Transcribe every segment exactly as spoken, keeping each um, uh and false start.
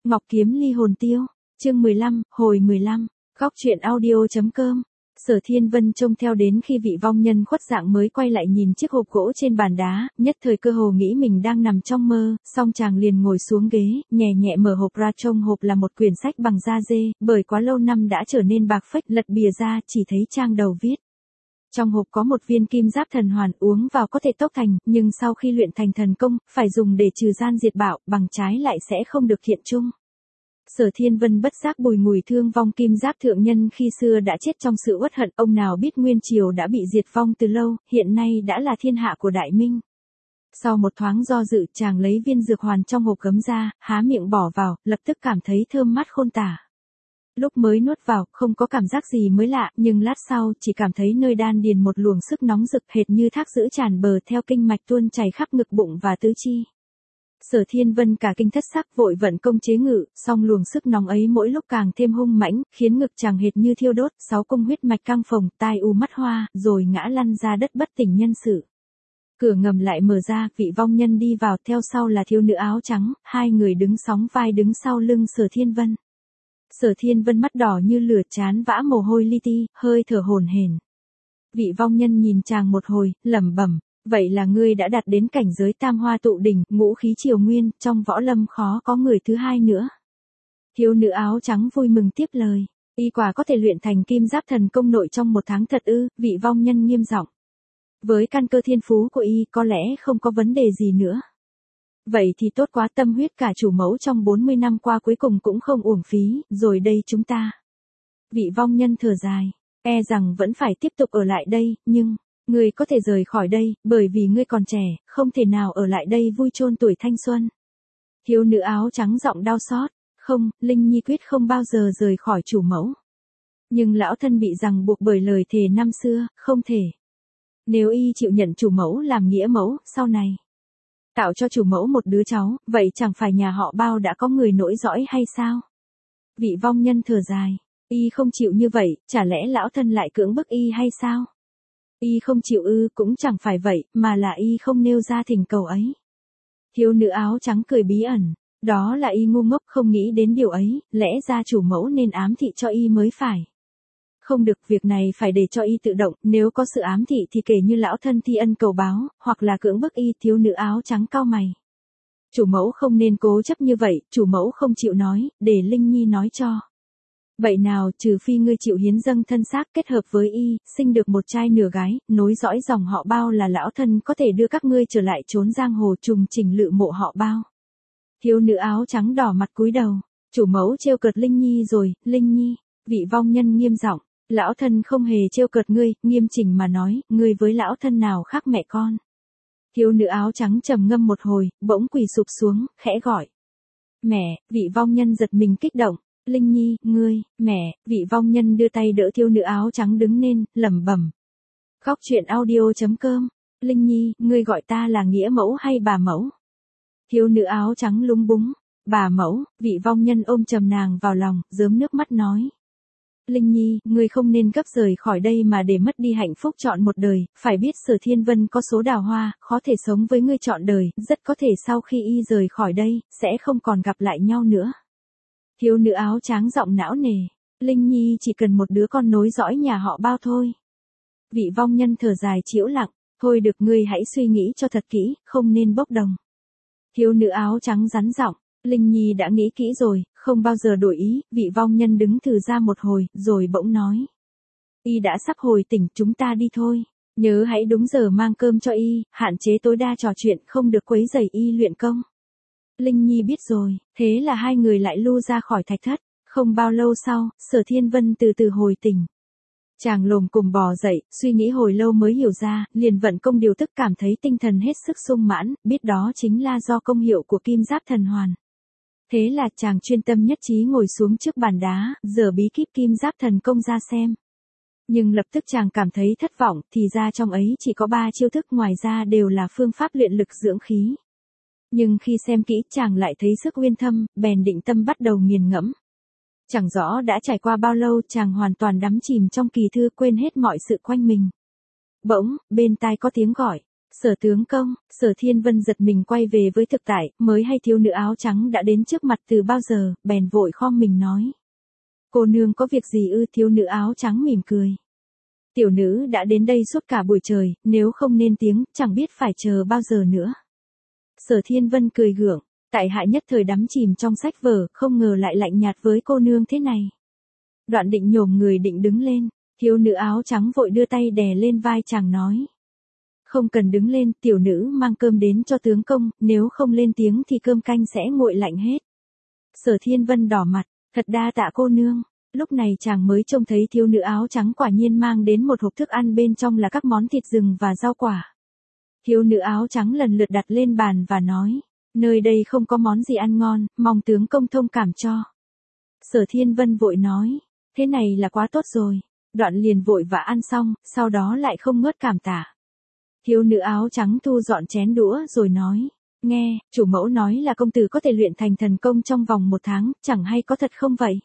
Ngọc Kiếm Ly Hồn Tiêu, chương mười lăm, hồi mười lăm, góc truyện audio.com. Sở Thiên Vân trông theo đến khi vị vong nhân khuất dạng mới quay lại nhìn chiếc hộp gỗ trên bàn đá, nhất thời cơ hồ nghĩ mình đang nằm trong mơ, xong chàng liền ngồi xuống ghế, nhẹ nhẹ mở hộp ra, trong hộp là một quyển sách bằng da dê, bởi quá lâu năm đã trở nên bạc phách, lật bìa ra chỉ thấy trang đầu viết. Trong hộp có một viên kim giáp thần hoàn, uống vào có thể tốc thành, nhưng sau khi luyện thành thần công, phải dùng để trừ gian diệt bạo, bằng trái lại sẽ không được hiện chung. Sở Thiên Vân bất giác bùi ngùi thương vong kim giáp thượng nhân khi xưa đã chết trong sự uất hận, ông nào biết Nguyên Triều đã bị diệt vong từ lâu, hiện nay đã là thiên hạ của Đại Minh. Sau một thoáng do dự, chàng lấy viên dược hoàn trong hộp cấm ra, há miệng bỏ vào, lập tức cảm thấy thơm mát khôn tả. Lúc mới nuốt vào, không có cảm giác gì mới lạ, nhưng lát sau, chỉ cảm thấy nơi đan điền một luồng sức nóng rực hệt như thác giữ tràn bờ theo kinh mạch tuôn chảy khắp ngực bụng và tứ chi. Sở Thiên Vân cả kinh thất sắc vội vận công chế ngự, song luồng sức nóng ấy mỗi lúc càng thêm hung mãnh, khiến ngực chàng hệt như thiêu đốt, sáu cung huyết mạch căng phồng, tai u mắt hoa, rồi ngã lăn ra đất bất tỉnh nhân sự. Cửa ngầm lại mở ra, vị vong nhân đi vào, theo sau là thiếu nữ áo trắng, hai người đứng sóng vai đứng sau lưng Sở Thiên Vân. Sở Thiên Vân mắt đỏ như lửa, trán vã mồ hôi li ti, hơi thở hổn hển. Vị vong nhân nhìn chàng một hồi, lẩm bẩm, vậy là ngươi đã đạt đến cảnh giới tam hoa tụ đỉnh, ngũ khí triều nguyên, trong võ lâm khó có người thứ hai nữa. Thiếu nữ áo trắng vui mừng tiếp lời, y quả có thể luyện thành kim giáp thần công nội trong một tháng thật ư? Vị vong nhân nghiêm giọng. Với căn cơ thiên phú của y có lẽ không có vấn đề gì nữa. Vậy thì tốt quá, tâm huyết cả chủ mẫu trong bốn mươi năm qua cuối cùng cũng không uổng phí, rồi đây chúng ta. Vị vong nhân thở dài, e rằng vẫn phải tiếp tục ở lại đây, nhưng, ngươi có thể rời khỏi đây, bởi vì ngươi còn trẻ, không thể nào ở lại đây vui chôn tuổi thanh xuân. Thiếu nữ áo trắng giọng đau xót, không, Linh Nhi quyết không bao giờ rời khỏi chủ mẫu. Nhưng lão thân bị ràng buộc bởi lời thề năm xưa, không thể. Nếu y chịu nhận chủ mẫu làm nghĩa mẫu, sau này tạo cho chủ mẫu một đứa cháu, vậy chẳng phải nhà họ Bao đã có người nối dõi hay sao? Vị vong nhân thở dài, y không chịu như vậy, chả lẽ lão thân lại cưỡng bức y hay sao? Y không chịu ư, cũng chẳng phải vậy, mà là y không nêu ra thỉnh cầu ấy. Thiếu nữ áo trắng cười bí ẩn, đó là y ngu ngốc không nghĩ đến điều ấy, lẽ ra chủ mẫu nên ám thị cho y mới phải. Không được, việc này phải để cho y tự động, nếu có sự ám thị thì kể như lão thân thi ân cầu báo, hoặc là cưỡng bức y. Thiếu nữ áo trắng cau mày. Chủ mẫu không nên cố chấp như vậy, chủ mẫu không chịu nói, để Linh Nhi nói cho. Vậy nào, trừ phi ngươi chịu hiến dâng thân xác kết hợp với y, sinh được một trai nửa gái, nối dõi dòng họ Bao là lão thân có thể đưa các ngươi trở lại trốn giang hồ trùng chỉnh lự mộ họ Bao. Thiếu nữ áo trắng đỏ mặt cúi đầu, chủ mẫu trêu cợt Linh Nhi rồi, Linh Nhi, vị vong nhân nghiêm giọng. Lão thân không hề trêu cợt ngươi, nghiêm chỉnh mà nói, ngươi với lão thân nào khác mẹ con. Thiếu nữ áo trắng trầm ngâm một hồi, bỗng quỳ sụp xuống, khẽ gọi. Mẹ, vị vong nhân giật mình kích động. Linh Nhi, ngươi, mẹ, vị vong nhân đưa tay đỡ thiếu nữ áo trắng đứng lên, lẩm bẩm. Góc truyện audio.com. Linh Nhi, ngươi gọi ta là nghĩa mẫu hay bà mẫu? Thiếu nữ áo trắng lúng búng. Bà mẫu, vị vong nhân ôm chầm nàng vào lòng, rớm nước mắt nói. Linh Nhi, ngươi không nên gấp rời khỏi đây mà để mất đi hạnh phúc trọn một đời, phải biết Sở Thiên Vân có số đào hoa, khó thể sống với ngươi trọn đời, rất có thể sau khi y rời khỏi đây, sẽ không còn gặp lại nhau nữa. Thiếu nữ áo trắng giọng não nề, Linh Nhi chỉ cần một đứa con nối dõi nhà họ Bao thôi. Vị vong nhân thở dài chĩu lặng, thôi được, ngươi hãy suy nghĩ cho thật kỹ, không nên bốc đồng. Thiếu nữ áo trắng rắn giọng, Linh Nhi đã nghĩ kỹ rồi, không bao giờ đổi ý. Vị vong nhân đứng thừ ra một hồi, rồi bỗng nói. Y đã sắp hồi tỉnh, chúng ta đi thôi. Nhớ hãy đúng giờ mang cơm cho y, hạn chế tối đa trò chuyện, không được quấy rầy y luyện công. Linh Nhi biết rồi, thế là hai người lại lu ra khỏi thạch thất. Không bao lâu sau, Sở Thiên Vân từ từ hồi tỉnh. Chàng lồm cồm bò dậy, suy nghĩ hồi lâu mới hiểu ra, liền vận công điều tức cảm thấy tinh thần hết sức sung mãn, biết đó chính là do công hiệu của kim giáp thần hoàn. Thế là chàng chuyên tâm nhất trí ngồi xuống trước bàn đá, giở bí kíp kim giáp thần công ra xem. Nhưng lập tức chàng cảm thấy thất vọng, thì ra trong ấy chỉ có ba chiêu thức, ngoài ra đều là phương pháp luyện lực dưỡng khí. Nhưng khi xem kỹ chàng lại thấy sức uyên thâm, bèn định tâm bắt đầu nghiền ngẫm. Chẳng rõ đã trải qua bao lâu chàng hoàn toàn đắm chìm trong kỳ thư quên hết mọi sự quanh mình. Bỗng, bên tai có tiếng gọi, Sở tướng công, Sở Thiên Vân giật mình quay về với thực tại, mới hay thiếu nữ áo trắng đã đến trước mặt từ bao giờ, bèn vội khom mình nói. Cô nương có việc gì ư? Thiếu nữ áo trắng mỉm cười. Tiểu nữ đã đến đây suốt cả buổi trời, nếu không nên tiếng, chẳng biết phải chờ bao giờ nữa. Sở Thiên Vân cười gượng, tại hạ nhất thời đắm chìm trong sách vở, không ngờ lại lạnh nhạt với cô nương thế này. Đoạn định nhổm người định đứng lên, thiếu nữ áo trắng vội đưa tay đè lên vai chàng nói. Không cần đứng lên, tiểu nữ mang cơm đến cho tướng công, nếu không lên tiếng thì cơm canh sẽ nguội lạnh hết. Sở Thiên Vân đỏ mặt, thật đa tạ cô nương. Lúc này chàng mới trông thấy thiếu nữ áo trắng quả nhiên mang đến một hộp thức ăn bên trong là các món thịt rừng và rau quả. Thiếu nữ áo trắng lần lượt đặt lên bàn và nói, nơi đây không có món gì ăn ngon, mong tướng công thông cảm cho. Sở Thiên Vân vội nói, thế này là quá tốt rồi. Đoạn liền vội và ăn xong, sau đó lại không ngớt cảm tạ. Thiếu nữ áo trắng thu dọn chén đũa rồi nói, nghe, chủ mẫu nói là công tử có thể luyện thành thần công trong vòng một tháng, chẳng hay có thật không vậy?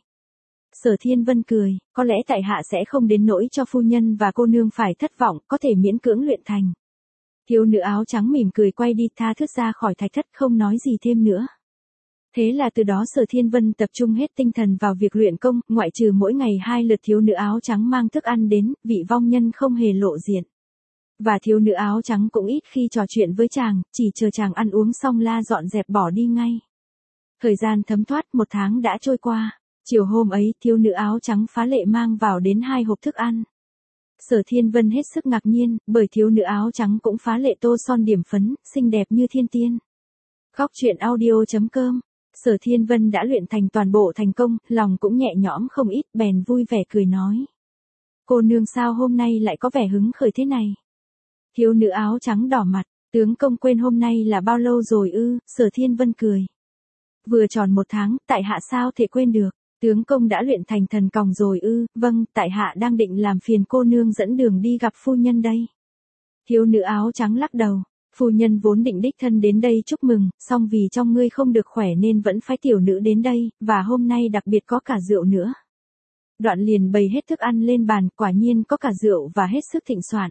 Sở Thiên Vân cười, có lẽ tại hạ sẽ không đến nỗi cho phu nhân và cô nương phải thất vọng, có thể miễn cưỡng luyện thành. Thiếu nữ áo trắng mỉm cười quay đi tha thước ra khỏi thạch thất không nói gì thêm nữa. Thế là từ đó Sở Thiên Vân tập trung hết tinh thần vào việc luyện công, ngoại trừ mỗi ngày hai lượt thiếu nữ áo trắng mang thức ăn đến, vị vong nhân không hề lộ diện. Và thiếu nữ áo trắng cũng ít khi trò chuyện với chàng, chỉ chờ chàng ăn uống xong la dọn dẹp bỏ đi ngay. Thời gian thấm thoát một tháng đã trôi qua, chiều hôm ấy thiếu nữ áo trắng phá lệ mang vào đến hai hộp thức ăn. Sở Thiên Vân hết sức ngạc nhiên, bởi thiếu nữ áo trắng cũng phá lệ tô son điểm phấn, xinh đẹp như thiên tiên. Góc truyện audio chấm com. Sở Thiên Vân đã luyện thành toàn bộ thành công, lòng cũng nhẹ nhõm không ít, bèn vui vẻ cười nói. Cô nương sao hôm nay lại có vẻ hứng khởi thế này? Thiếu nữ áo trắng đỏ mặt, tướng công quên hôm nay là bao lâu rồi ư? Sở Thiên Vân cười. Vừa tròn một tháng, tại hạ sao thể quên được? Tướng công đã luyện thành thần còng rồi ư? Vâng, tại hạ đang định làm phiền cô nương dẫn đường đi gặp phu nhân đây. Thiếu nữ áo trắng lắc đầu. Phu nhân vốn định đích thân đến đây chúc mừng, song vì trong ngươi không được khỏe nên vẫn phái tiểu nữ đến đây, và hôm nay đặc biệt có cả rượu nữa. Đoạn liền bày hết thức ăn lên bàn, quả nhiên có cả rượu và hết sức thịnh soạn.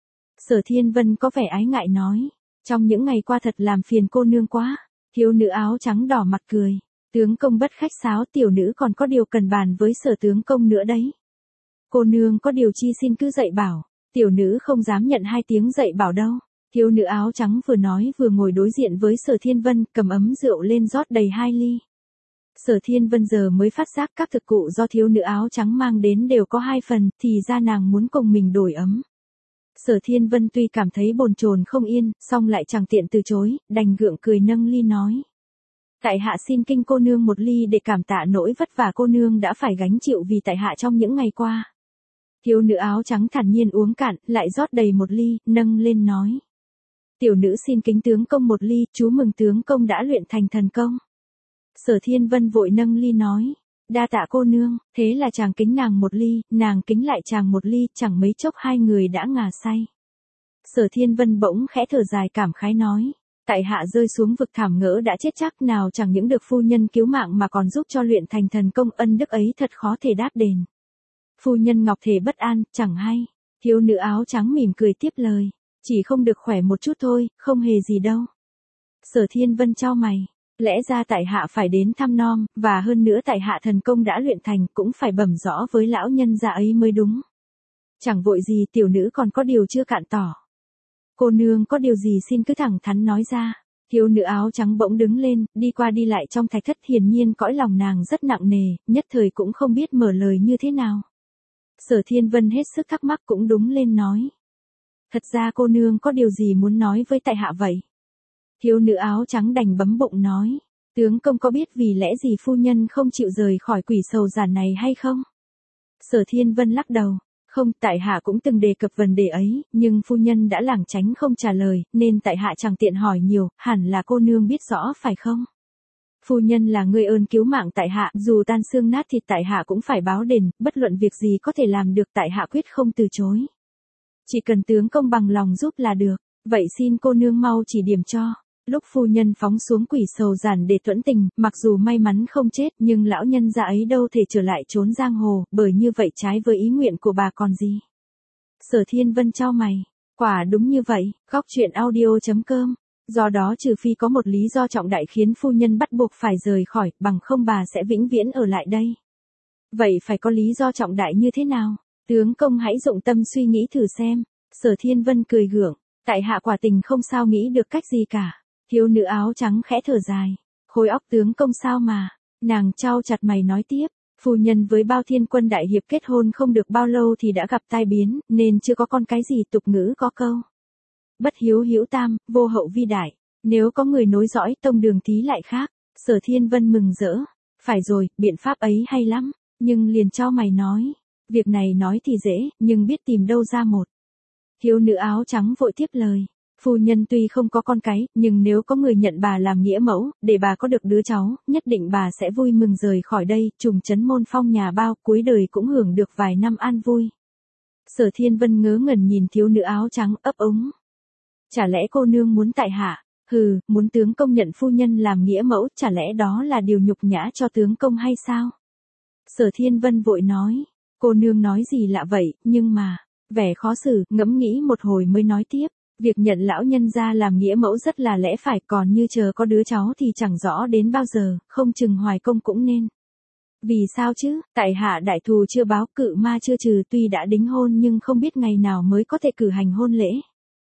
Sở Thiên Vân có vẻ ái ngại nói, trong những ngày qua thật làm phiền cô nương quá. Thiếu nữ áo trắng đỏ mặt cười, tướng công bất khách sáo, tiểu nữ còn có điều cần bàn với Sở tướng công nữa đấy. Cô nương có điều chi xin cứ dạy bảo, tiểu nữ không dám nhận hai tiếng dạy bảo đâu. Thiếu nữ áo trắng vừa nói vừa ngồi đối diện với Sở Thiên Vân, cầm ấm rượu lên rót đầy hai ly. Sở Thiên Vân giờ mới phát giác các thực cụ do thiếu nữ áo trắng mang đến đều có hai phần, thì ra nàng muốn cùng mình đổi ấm. Sở Thiên Vân tuy cảm thấy bồn chồn không yên, song lại chẳng tiện từ chối, đành gượng cười nâng ly nói. Tại hạ xin kinh cô nương một ly để cảm tạ nỗi vất vả cô nương đã phải gánh chịu vì tại hạ trong những ngày qua. Thiếu nữ áo trắng thản nhiên uống cạn, lại rót đầy một ly, nâng lên nói. Tiểu nữ xin kính tướng công một ly, chú mừng tướng công đã luyện thành thần công. Sở Thiên Vân vội nâng ly nói, đa tạ cô nương, thế là chàng kính nàng một ly, nàng kính lại chàng một ly, chẳng mấy chốc hai người đã ngà say. Sở Thiên Vân bỗng khẽ thở dài cảm khái nói, tại hạ rơi xuống vực thảm ngỡ đã chết chắc, nào chẳng những được phu nhân cứu mạng mà còn giúp cho luyện thành thần công, ân đức ấy thật khó thể đáp đền. Phu nhân ngọc thể bất an, chẳng hay. Thiếu nữ áo trắng mỉm cười tiếp lời. Chỉ không được khỏe một chút thôi, không hề gì đâu. Sở Thiên Vân chau mày. Lẽ ra tại hạ phải đến thăm nom, và hơn nữa tại hạ thần công đã luyện thành cũng phải bẩm rõ với lão nhân gia ấy mới đúng. Chẳng vội gì, tiểu nữ còn có điều chưa cạn tỏ. Cô nương có điều gì xin cứ thẳng thắn nói ra. Thiếu nữ áo trắng bỗng đứng lên, đi qua đi lại trong thạch thất, hiển nhiên cõi lòng nàng rất nặng nề, nhất thời cũng không biết mở lời như thế nào. Sở Thiên Vân hết sức thắc mắc cũng đúng lên nói. Thật ra cô nương có điều gì muốn nói với tại hạ vậy? Thiếu nữ áo trắng đành bấm bụng nói. Tướng công có biết vì lẽ gì phu nhân không chịu rời khỏi quỷ sầu giản này hay không? Sở Thiên Vân lắc đầu. Không, tại hạ cũng từng đề cập vấn đề ấy, nhưng phu nhân đã lảng tránh không trả lời, nên tại hạ chẳng tiện hỏi nhiều, hẳn là cô nương biết rõ phải không? Phu nhân là người ơn cứu mạng tại hạ, dù tan xương nát thịt tại hạ cũng phải báo đền, bất luận việc gì có thể làm được tại hạ quyết không từ chối. Chỉ cần tướng công bằng lòng giúp là được, vậy xin cô nương mau chỉ điểm cho. Lúc phu nhân phóng xuống quỷ sầu giản để thuẫn tình, mặc dù may mắn không chết nhưng lão nhân gia ấy đâu thể trở lại trốn giang hồ, bởi như vậy trái với ý nguyện của bà còn gì. Sở Thiên Vân chau mày, Quả đúng như vậy, góc chuyện audio.com. Do đó trừ phi có một lý do trọng đại khiến phu nhân bắt buộc phải rời khỏi, bằng không bà sẽ vĩnh viễn ở lại đây. Vậy phải có lý do trọng đại như thế nào? Tướng công hãy dụng tâm suy nghĩ thử xem. Sở Thiên Vân cười gượng, tại hạ quả tình không sao nghĩ được cách gì cả. Thiếu nữ áo trắng khẽ thở dài. Khối óc tướng công sao mà. Nàng chau chặt mày nói tiếp. Phu nhân với Bao Thiên Quân đại hiệp kết hôn không được bao lâu thì đã gặp tai biến, nên chưa có con cái gì, tục ngữ có câu. Bất hiếu hiếu tam, vô hậu vi đại. Nếu có người nối dõi tông đường tí lại khác. Sở Thiên Vân mừng rỡ. Phải rồi, biện pháp ấy hay lắm. Nhưng liền cho mày nói. Việc này nói thì dễ, nhưng biết tìm đâu ra một. Thiếu nữ áo trắng vội tiếp lời. Phu nhân tuy không có con cái, nhưng nếu có người nhận bà làm nghĩa mẫu, để bà có được đứa cháu, nhất định bà sẽ vui mừng rời khỏi đây, trùng trấn môn phong nhà Bao, cuối đời cũng hưởng được vài năm an vui. Sở Thiên Vân ngớ ngẩn nhìn thiếu nữ áo trắng ấp úng. Chả lẽ cô nương muốn tại hạ? Hừ, muốn tướng công nhận phu nhân làm nghĩa mẫu, chả lẽ đó là điều nhục nhã cho tướng công hay sao? Sở Thiên Vân vội nói. Cô nương nói gì lạ vậy, nhưng mà, vẻ khó xử, ngẫm nghĩ một hồi mới nói tiếp. Việc nhận lão nhân ra làm nghĩa mẫu rất là lẽ phải, còn như chờ có đứa cháu thì chẳng rõ đến bao giờ, không chừng hoài công cũng nên. Vì sao chứ, tại hạ đại thù chưa báo, cự ma chưa trừ, tuy đã đính hôn nhưng không biết ngày nào mới có thể cử hành hôn lễ.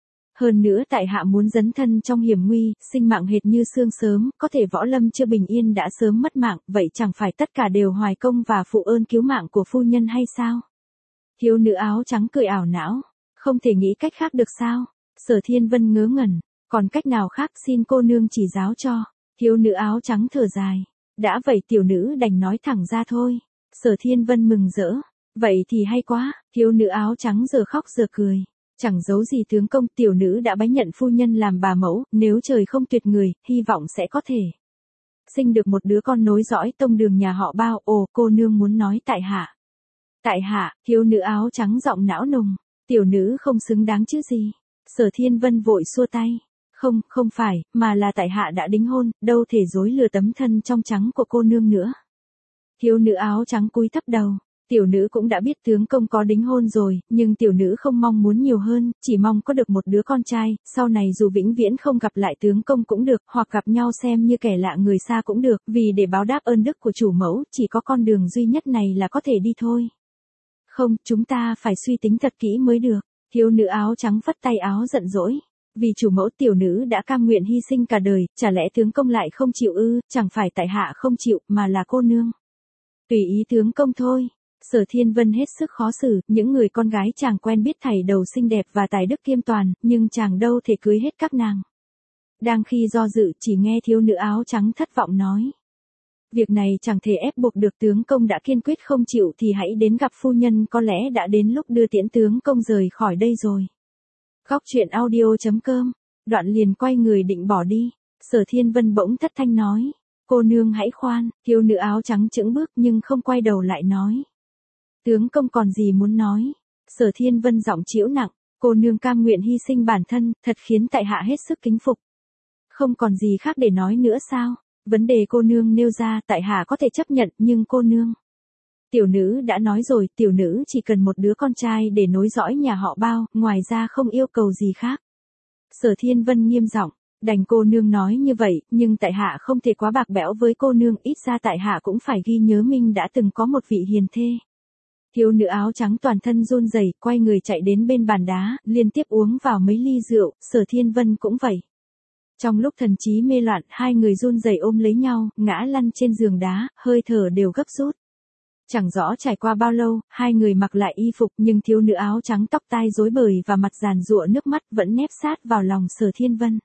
Hơn nữa tại hạ muốn dấn thân trong hiểm nguy, sinh mạng hệt như sương sớm, có thể võ lâm chưa bình yên đã sớm mất mạng, vậy chẳng phải tất cả đều hoài công và phụ ơn cứu mạng của phu nhân hay sao? Thiếu nữ áo trắng cười ảo não, không thể nghĩ cách khác được sao? Sở Thiên Vân ngớ ngẩn, còn cách nào khác xin cô nương chỉ giáo cho. Thiếu nữ áo trắng thở dài, đã vậy tiểu nữ đành nói thẳng ra thôi. Sở Thiên Vân mừng rỡ, vậy thì hay quá. Thiếu nữ áo trắng giờ khóc giờ cười, chẳng giấu gì tướng công, tiểu nữ đã bái nhận phu nhân làm bà mẫu, nếu trời không tuyệt người, hy vọng sẽ có thể sinh được một đứa con nối dõi tông đường nhà họ Bao. Ồ, cô nương muốn nói tại hạ. Tại hạ, thiếu nữ áo trắng giọng não nùng, tiểu nữ không xứng đáng chứ gì. Sở Thiên Vân vội xua tay. Không, không phải, mà là tại hạ đã đính hôn, đâu thể dối lừa tấm thân trong trắng của cô nương nữa. Thiếu nữ áo trắng cúi thấp đầu. Tiểu nữ cũng đã biết tướng công có đính hôn rồi, nhưng tiểu nữ không mong muốn nhiều hơn, chỉ mong có được một đứa con trai, sau này dù vĩnh viễn không gặp lại tướng công cũng được, hoặc gặp nhau xem như kẻ lạ người xa cũng được, vì để báo đáp ơn đức của chủ mẫu, chỉ có con đường duy nhất này là có thể đi thôi. Không, chúng ta phải suy tính thật kỹ mới được. Thiếu nữ áo trắng phất tay áo giận dỗi. Vì chủ mẫu tiểu nữ đã cam nguyện hy sinh cả đời, chả lẽ tướng công lại không chịu ư? Chẳng phải tại hạ không chịu, mà là cô nương. Tùy ý tướng công thôi. Sở Thiên Vân hết sức khó xử, những người con gái chàng quen biết thảy đầu xinh đẹp và tài đức kiêm toàn, nhưng chàng đâu thể cưới hết các nàng. Đang khi do dự, chỉ nghe thiếu nữ áo trắng thất vọng nói. Việc này chẳng thể ép buộc được, tướng công đã kiên quyết không chịu thì hãy đến gặp phu nhân, có lẽ đã đến lúc đưa tiễn tướng công rời khỏi đây rồi. Góc chuyện audio.com, đoạn liền quay người định bỏ đi. Sở Thiên Vân bỗng thất thanh nói. Cô nương hãy khoan, thiếu nữ áo trắng chững bước nhưng không quay đầu lại nói. Tướng công còn gì muốn nói? Sở Thiên Vân giọng trĩu nặng, cô nương cam nguyện hy sinh bản thân, thật khiến tại hạ hết sức kính phục. Không còn gì khác để nói nữa sao? Vấn đề cô nương nêu ra tại hạ có thể chấp nhận, nhưng cô nương. Tiểu nữ đã nói rồi, tiểu nữ chỉ cần một đứa con trai để nối dõi nhà họ Bao, ngoài ra không yêu cầu gì khác. Sở Thiên Vân nghiêm giọng, đành cô nương nói như vậy, nhưng tại hạ không thể quá bạc bẽo với cô nương, ít ra tại hạ cũng phải ghi nhớ mình đã từng có một vị hiền thê. Thiếu nữ áo trắng toàn thân run rẩy, quay người chạy đến bên bàn đá, liên tiếp uống vào mấy ly rượu, Sở Thiên Vân cũng vậy. Trong lúc thần trí mê loạn, hai người run rẩy ôm lấy nhau, ngã lăn trên giường đá, hơi thở đều gấp rút. Chẳng rõ trải qua bao lâu, hai người mặc lại y phục, nhưng thiếu nữ áo trắng tóc tai rối bời và mặt giàn giụa nước mắt vẫn nép sát vào lòng Sở Thiên Vân.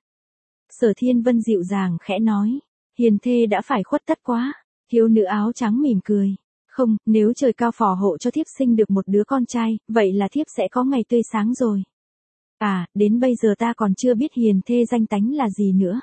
Sở Thiên Vân dịu dàng khẽ nói, hiền thê đã phải khuất tất quá. Thiếu nữ áo trắng mỉm cười. Không, nếu trời cao phò hộ cho thiếp sinh được một đứa con trai, vậy là thiếp sẽ có ngày tươi sáng rồi. À, đến bây giờ ta còn chưa biết hiền thê danh tánh là gì nữa.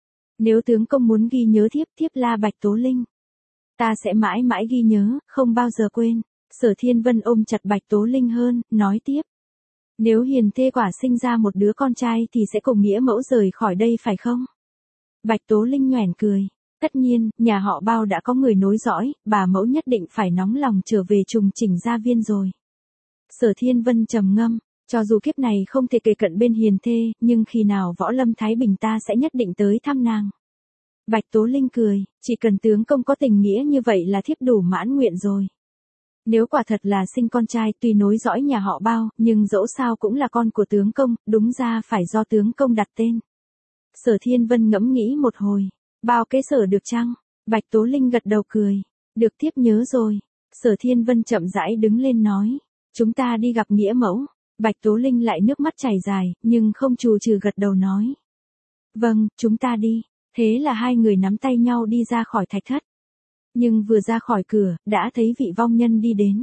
Nếu tướng công muốn ghi nhớ thiếp, thiếp là Bạch Tố Linh. Ta sẽ mãi mãi ghi nhớ, không bao giờ quên. Sở Thiên Vân ôm chặt Bạch Tố Linh hơn, nói tiếp. Nếu hiền thê quả sinh ra một đứa con trai thì sẽ cùng nghĩa mẫu rời khỏi đây phải không? Bạch Tố Linh nhoẻn cười. Tất nhiên, nhà họ Bao đã có người nối dõi, bà mẫu nhất định phải nóng lòng trở về trùng chỉnh gia viên rồi. Sở Thiên Vân trầm ngâm, Cho dù kiếp này không thể kề cận bên hiền thê, nhưng khi nào võ lâm thái bình ta sẽ nhất định tới thăm nàng. Bạch Tố Linh cười, chỉ cần tướng công có tình nghĩa như vậy là thiếp đủ mãn nguyện rồi. Nếu quả thật là sinh con trai tuy nối dõi nhà họ Bao, nhưng dẫu sao cũng là con của tướng công, đúng ra phải do tướng công đặt tên. Sở Thiên Vân ngẫm nghĩ một hồi, Bao kế Sở được chăng? Bạch Tố Linh gật đầu cười, được thiếp nhớ rồi. Sở Thiên Vân chậm rãi đứng lên nói, chúng ta đi gặp nghĩa mẫu. Bạch Tố Linh lại nước mắt chảy dài, nhưng không chù chừ gật đầu nói. Vâng, chúng ta đi. Thế là hai người nắm tay nhau đi ra khỏi thạch thất. Nhưng vừa ra khỏi cửa, đã thấy vị vong nhân đi đến.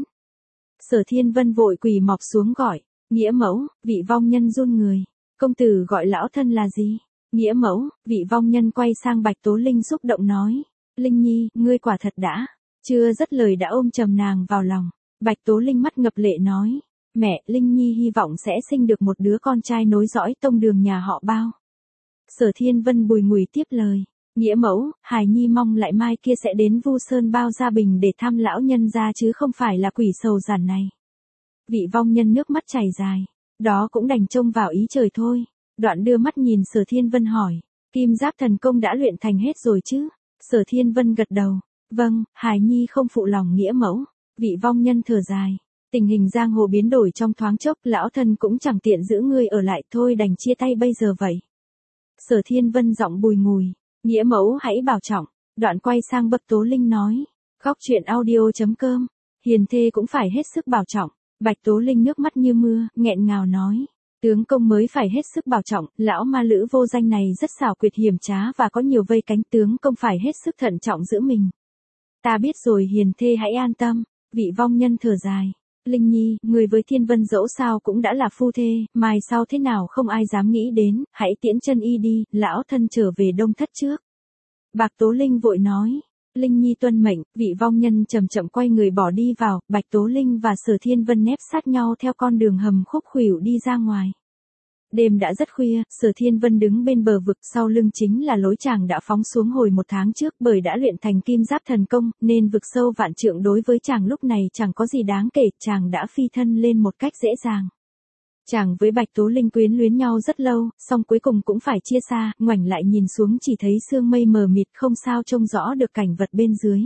Sở Thiên Vân vội quỳ mọc xuống gọi, nghĩa mẫu. Vị vong nhân run người, công tử gọi lão thân là gì? Nghĩa mẫu. Vị vong nhân quay sang Bạch Tố Linh xúc động nói, Linh Nhi, ngươi quả thật đã. Chưa dứt lời đã ôm chầm nàng vào lòng. Bạch Tố Linh mắt ngập lệ nói, mẹ, Linh Nhi hy vọng sẽ sinh được một đứa con trai nối dõi tông đường nhà họ Bao. Sở Thiên Vân bùi ngùi tiếp lời, nghĩa mẫu, hài nhi mong lại mai kia sẽ đến Vu Sơn Bao Gia Bình để thăm lão nhân gia chứ không phải là quỷ sầu giản này. Vị vong nhân nước mắt chảy dài, đó cũng đành trông vào ý trời thôi. Đoạn đưa mắt nhìn Sở Thiên Vân hỏi, kim giáp thần công đã luyện thành hết rồi chứ? Sở Thiên Vân gật đầu, vâng, hài nhi không phụ lòng nghĩa mẫu. Vị vong nhân thở dài, tình hình giang hồ biến đổi trong thoáng chốc, lão thân cũng chẳng tiện giữ ngươi ở lại, thôi đành chia tay bây giờ vậy. Sở Thiên Vân giọng bùi ngùi, nghĩa mẫu hãy bảo trọng. Đoạn quay sang Bạch Tố Linh nói, Góc truyện audio chấm com, hiền thê cũng phải hết sức bảo trọng. Bạch Tố Linh nước mắt như mưa, nghẹn ngào nói, tướng công mới phải hết sức bảo trọng, lão ma lữ vô danh này rất xảo quyệt hiểm trá và có nhiều vây cánh, tướng công phải hết sức thận trọng giữ mình. Ta biết rồi, hiền thê hãy an tâm. Vị vong nhân thở dài, Linh Nhi, người với Thiên Vân dẫu sao cũng đã là phu thê, mai sau thế nào không ai dám nghĩ đến, hãy tiễn chân y đi, lão thân trở về Đông Thất trước. Bạch Tố Linh vội nói, Linh Nhi tuân mệnh. Vị vong nhân chậm chậm quay người bỏ đi vào, Bạch Tố Linh và Sở Thiên Vân nép sát nhau theo con đường hầm khúc khuỷu đi ra ngoài. Đêm đã rất khuya, Sở Thiên Vân đứng bên bờ vực, sau lưng chính là lối chàng đã phóng xuống hồi một tháng trước, bởi đã luyện thành kim giáp thần công, nên vực sâu vạn trượng đối với chàng lúc này chẳng có gì đáng kể, chàng đã phi thân lên một cách dễ dàng. Chàng với Bạch Tố Linh quyến luyến nhau rất lâu, song cuối cùng cũng phải chia xa, ngoảnh lại nhìn xuống chỉ thấy sương mây mờ mịt, không sao trông rõ được cảnh vật bên dưới.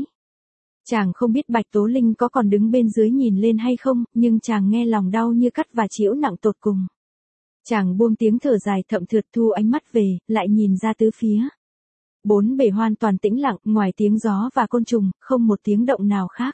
Chàng không biết Bạch Tố Linh có còn đứng bên dưới nhìn lên hay không, nhưng chàng nghe lòng đau như cắt và chịu nặng tột cùng. Chàng buông tiếng thở dài thậm thượt, thu ánh mắt về, lại nhìn ra tứ phía. Bốn bề hoàn toàn tĩnh lặng, ngoài tiếng gió và côn trùng, không một tiếng động nào khác.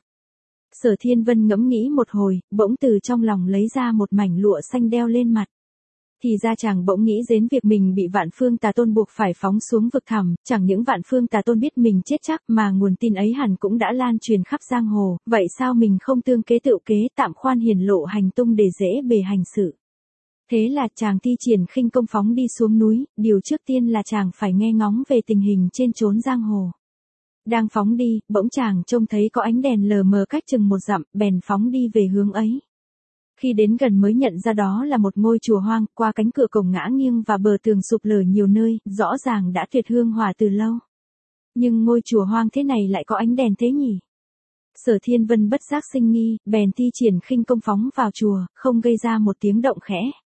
Sở Thiên Vân ngẫm nghĩ một hồi, bỗng từ trong lòng lấy ra một mảnh lụa xanh đeo lên mặt. Thì ra chàng bỗng nghĩ đến việc mình bị Vạn Phương Tà Tôn buộc phải phóng xuống vực thẳm, chẳng những Vạn Phương Tà Tôn biết mình chết chắc mà nguồn tin ấy hẳn cũng đã lan truyền khắp giang hồ, vậy sao mình không tương kế tựu kế, tạm khoan hiển lộ hành tung để dễ bề hành sự. Thế là chàng thi triển khinh công phóng đi xuống núi, điều trước tiên là chàng phải nghe ngóng về tình hình trên chốn giang hồ. Đang phóng đi, bỗng chàng trông thấy có ánh đèn lờ mờ cách chừng một dặm, bèn phóng đi về hướng ấy. Khi đến gần mới nhận ra đó là một ngôi chùa hoang, qua cánh cửa cổng ngã nghiêng và bờ tường sụp lở nhiều nơi, rõ ràng đã tuyệt hương hỏa từ lâu. Nhưng ngôi chùa hoang thế này lại có ánh đèn thế nhỉ? Sở Thiên Vân bất giác sinh nghi, bèn thi triển khinh công phóng vào chùa, không gây ra một tiếng động khẽ.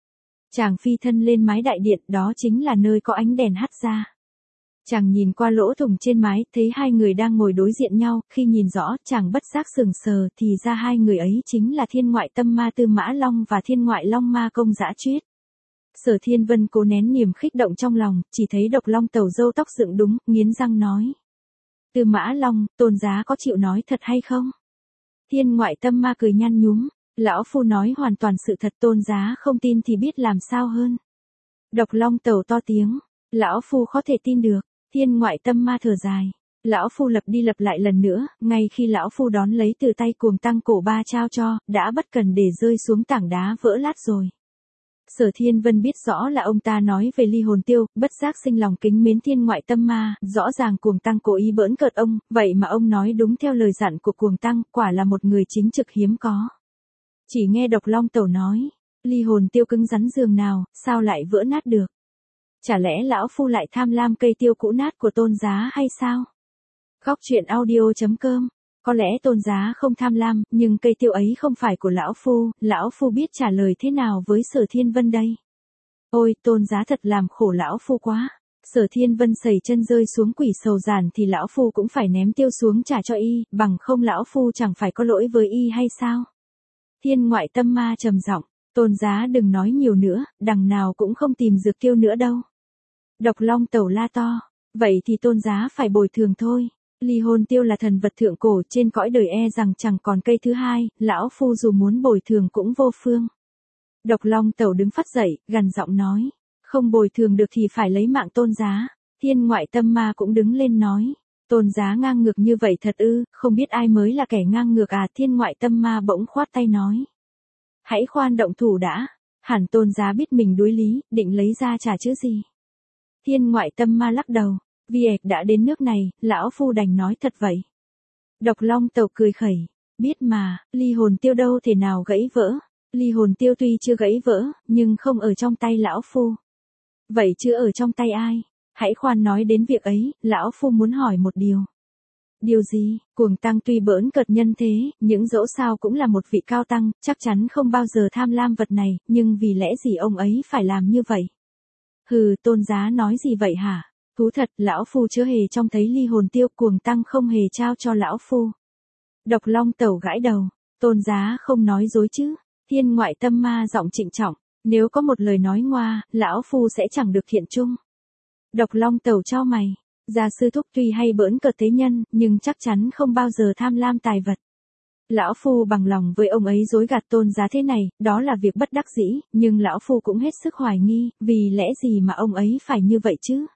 Chàng phi thân lên mái đại điện, đó chính là nơi có ánh đèn hắt ra. Chàng nhìn qua lỗ thủng trên mái, thấy hai người đang ngồi đối diện nhau, khi nhìn rõ, chàng bất giác sừng sờ, thì ra hai người ấy chính là Thiên Ngoại Tâm Ma Tư Mã Long và Thiên Ngoại Long Ma Công Dã Chuyết. Sở Thiên Vân cố nén niềm khích động trong lòng, chỉ thấy Độc Long Tàu râu tóc dựng đúng, nghiến răng nói. Tư Mã Long, Tôn giá có chịu nói thật hay không? Thiên Ngoại Tâm Ma cười nhăn nhúm. Lão phu nói hoàn toàn sự thật, Tôn giá không tin thì biết làm sao hơn. Độc Long Tàu to tiếng. Lão phu có thể tin được. Thiên Ngoại Tâm Ma thở dài. Lão phu lập đi lập lại lần nữa, ngay khi lão phu đón lấy từ tay Cuồng Tăng cổ ba trao cho, đã bất cần để rơi xuống tảng đá vỡ lát rồi. Sở Thiên Vân biết rõ là ông ta nói về ly hồn tiêu, bất giác sinh lòng kính mến Thiên Ngoại Tâm Ma, rõ ràng Cuồng Tăng cố ý bỡn cợt ông, vậy mà ông nói đúng theo lời dặn của Cuồng Tăng, quả là một người chính trực hiếm có. Chỉ nghe Độc Long Tẩu nói, ly hồn tiêu cứng rắn giường nào, sao lại vỡ nát được? Chả lẽ lão phu lại tham lam cây tiêu cũ nát của Tôn giá hay sao? Góc truyện audio chấm com Có lẽ tôn giá không tham lam, nhưng cây tiêu ấy không phải của lão phu, lão phu biết trả lời thế nào với Sở Thiên Vân đây. Ôi, tôn giá thật làm khổ lão phu quá. Sở Thiên Vân sẩy chân rơi xuống quỷ sầu giản thì lão phu cũng phải ném tiêu xuống trả cho y, bằng không lão phu chẳng phải có lỗi với y hay sao? Thiên Ngoại Tâm Ma trầm giọng, tôn giá đừng nói nhiều nữa, đằng nào cũng không tìm dược tiêu nữa đâu. Độc Long Tẩu la to, vậy thì tôn giá phải bồi thường thôi. Ly hồn tiêu là thần vật thượng cổ trên cõi đời e rằng chẳng còn cây thứ hai, lão phu dù muốn bồi thường cũng vô phương. Độc Long Tẩu đứng phát dậy, gằn giọng nói, không bồi thường được thì phải lấy mạng tôn giá. Thiên Ngoại Tâm Ma cũng đứng lên nói, tôn giá ngang ngược như vậy thật ư, không biết ai mới là kẻ ngang ngược à. Thiên Ngoại Tâm Ma bỗng khoát tay nói, hãy khoan động thủ đã, hẳn tôn giá biết mình đối lý, định lấy ra trả chứ gì. Thiên Ngoại Tâm Ma lắc đầu, việc đã đến nước này, lão phu đành nói thật vậy. Độc Long Tẩu cười khẩy, biết mà, ly hồn tiêu đâu thể nào gãy vỡ. Ly hồn tiêu tuy chưa gãy vỡ, nhưng không ở trong tay lão phu. Vậy chưa ở trong tay ai? Hãy khoan nói đến việc ấy, lão phu muốn hỏi một điều. Điều gì? Cuồng Tăng tuy bỡn cợt nhân thế, những dẫu sao cũng là một vị cao tăng, chắc chắn không bao giờ tham lam vật này, nhưng vì lẽ gì ông ấy phải làm như vậy? Hừ, tôn giá nói gì vậy hả? Thú thật, lão phu chưa hề trông thấy ly hồn tiêu, Cuồng Tăng không hề trao cho lão phu. Độc Long Tẩu gãi đầu, tôn giá không nói dối chứ? Thiên Ngoại Tâm Ma giọng trịnh trọng, nếu có một lời nói ngoa, lão phu sẽ chẳng được thiện chung. Độc Long Tẩu chau mày, gia sư thúc tuy hay bỡn cợt thế nhân, nhưng chắc chắn không bao giờ tham lam tài vật. Lão phu bằng lòng với ông ấy dối gạt tôn giá thế này, đó là việc bất đắc dĩ, nhưng lão phu cũng hết sức hoài nghi, vì lẽ gì mà ông ấy phải như vậy chứ?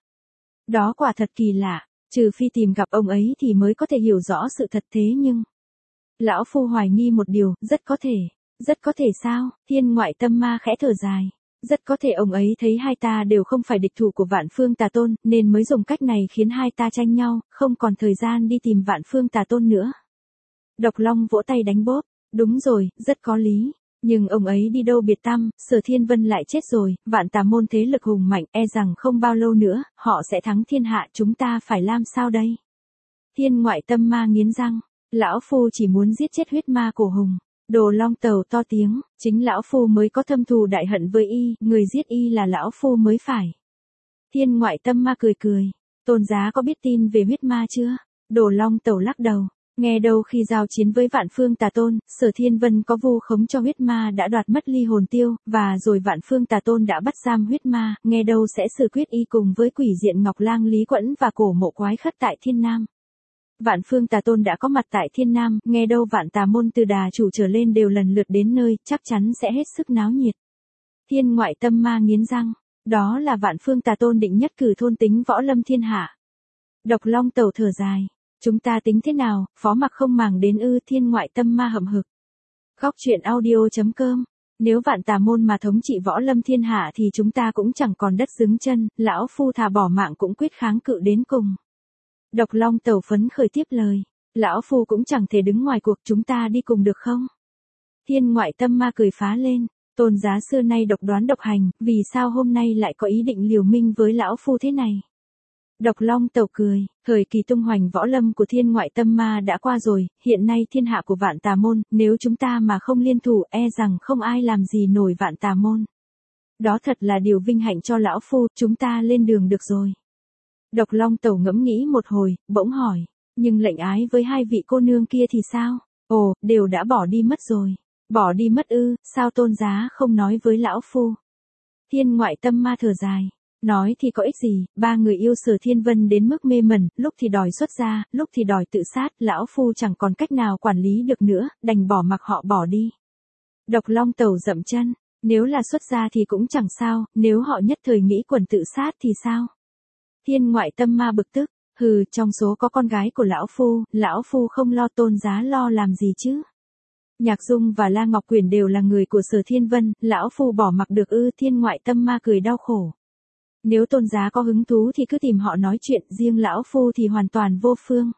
Đó quả thật kỳ lạ, trừ phi tìm gặp ông ấy thì mới có thể hiểu rõ sự thật thế nhưng... Lão phu hoài nghi một điều, rất có thể. Rất có thể sao? Thiên Ngoại Tâm Ma khẽ thở dài. Rất có thể ông ấy thấy hai ta đều không phải địch thủ của Vạn Phương Tà Tôn, nên mới dùng cách này khiến hai ta tranh nhau, không còn thời gian đi tìm Vạn Phương Tà Tôn nữa. Độc Long vỗ tay đánh bóp. Đúng rồi, rất có lý. Nhưng ông ấy đi đâu biệt tăm, Sở Thiên Vân lại chết rồi, Vạn Tà môn thế lực hùng mạnh, e rằng không bao lâu nữa, họ sẽ thắng thiên hạ, chúng ta phải làm sao đây? Thiên Ngoại Tâm Ma nghiến răng. Lão phu chỉ muốn giết chết huyết ma cổ hùng. Đồ Long Tẩu to tiếng, chính lão phu mới có thâm thù đại hận với y, người giết y là lão phu mới phải. Thiên Ngoại Tâm Ma cười cười, tôn giá có biết tin về huyết ma chưa? Đồ Long Tẩu lắc đầu, nghe đâu khi giao chiến với Vạn Phương Tà Tôn, Sở Thiên Vân có vu khống cho huyết ma đã đoạt mất ly hồn tiêu, và rồi Vạn Phương Tà Tôn đã bắt giam huyết ma, nghe đâu sẽ xử quyết y cùng với quỷ diện Ngọc Lang Lý Quẫn và cổ mộ quái khất tại Thiên Nam. Vạn Phương Tà Tôn đã có mặt tại Thiên Nam, nghe đâu Vạn Tà môn từ đà chủ trở lên đều lần lượt đến nơi, chắc chắn sẽ hết sức náo nhiệt. Thiên Ngoại Tâm Ma nghiến răng, đó là Vạn Phương Tà Tôn định nhất cử thôn tính võ lâm thiên hạ. Độc Long Tẩu thở dài, chúng ta tính thế nào, phó mặc không màng đến ư? Thiên Ngoại Tâm Ma hậm hực. Góc truyện audio chấm com, nếu Vạn Tà môn mà thống trị võ lâm thiên hạ thì chúng ta cũng chẳng còn đất đứng chân, lão phu thà bỏ mạng cũng quyết kháng cự đến cùng. Độc Long Tẩu phấn khởi tiếp lời, lão phu cũng chẳng thể đứng ngoài cuộc, chúng ta đi cùng được không? Thiên Ngoại Tâm Ma cười phá lên, tôn giá xưa nay độc đoán độc hành, vì sao hôm nay lại có ý định liều minh với lão phu thế này? Độc Long Tẩu cười, thời kỳ tung hoành võ lâm của Thiên Ngoại Tâm Ma đã qua rồi, hiện nay thiên hạ của Vạn Tà môn, nếu chúng ta mà không liên thủ e rằng không ai làm gì nổi Vạn Tà môn. Đó thật là điều vinh hạnh cho lão phu, chúng ta lên đường được rồi. Độc Long Tẩu ngẫm nghĩ một hồi, bỗng hỏi, nhưng lệnh ái với hai vị cô nương kia thì sao? Ồ, đều đã bỏ đi mất rồi. Bỏ đi mất ư, sao tôn giá không nói với lão phu? Thiên Ngoại Tâm Ma thở dài, nói thì có ích gì, ba người yêu Sở Thiên Vân đến mức mê mẩn, lúc thì đòi xuất gia, lúc thì đòi tự sát, lão phu chẳng còn cách nào quản lý được nữa, đành bỏ mặc họ bỏ đi. Độc Long Tẩu dậm chân, nếu là xuất gia thì cũng chẳng sao, nếu họ nhất thời nghĩ quẩn tự sát thì sao? Thiên Ngoại Tâm Ma bực tức, hừ, trong số có con gái của lão phu, lão phu không lo, tôn giá lo làm gì chứ? Nhạc Dung và La Ngọc Quyển đều là người của Sở Thiên Vân, lão phu bỏ mặc được ư? Thiên Ngoại Tâm Ma cười đau khổ. Nếu tôn giá có hứng thú thì cứ tìm họ nói chuyện, riêng lão phu thì hoàn toàn vô phương.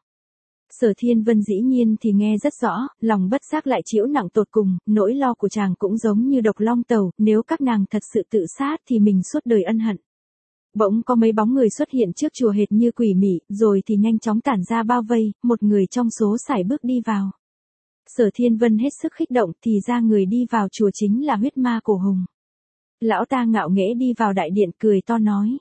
Sở Thiên Vân dĩ nhiên thì nghe rất rõ, lòng bất giác lại chịu nặng tột cùng, nỗi lo của chàng cũng giống như Độc Long Tẩu, nếu các nàng thật sự tự sát thì mình suốt đời ân hận. bỗng có mấy bóng người xuất hiện trước chùa hệt như quỷ mị, rồi thì nhanh chóng tản ra bao vây, một người trong số sải bước đi vào. Sở Thiên Vân hết sức khích động, thì ra người đi vào chùa chính là huyết ma Cổ Hùng. Lão ta ngạo nghễ đi vào đại điện cười to nói.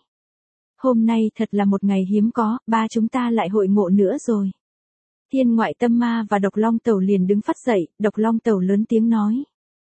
Hôm nay thật là một ngày hiếm có, ba chúng ta lại hội ngộ nữa rồi. Thiên Ngoại Tâm Ma và Độc Long Tẩu liền đứng phắt dậy, Độc Long Tẩu lớn tiếng nói.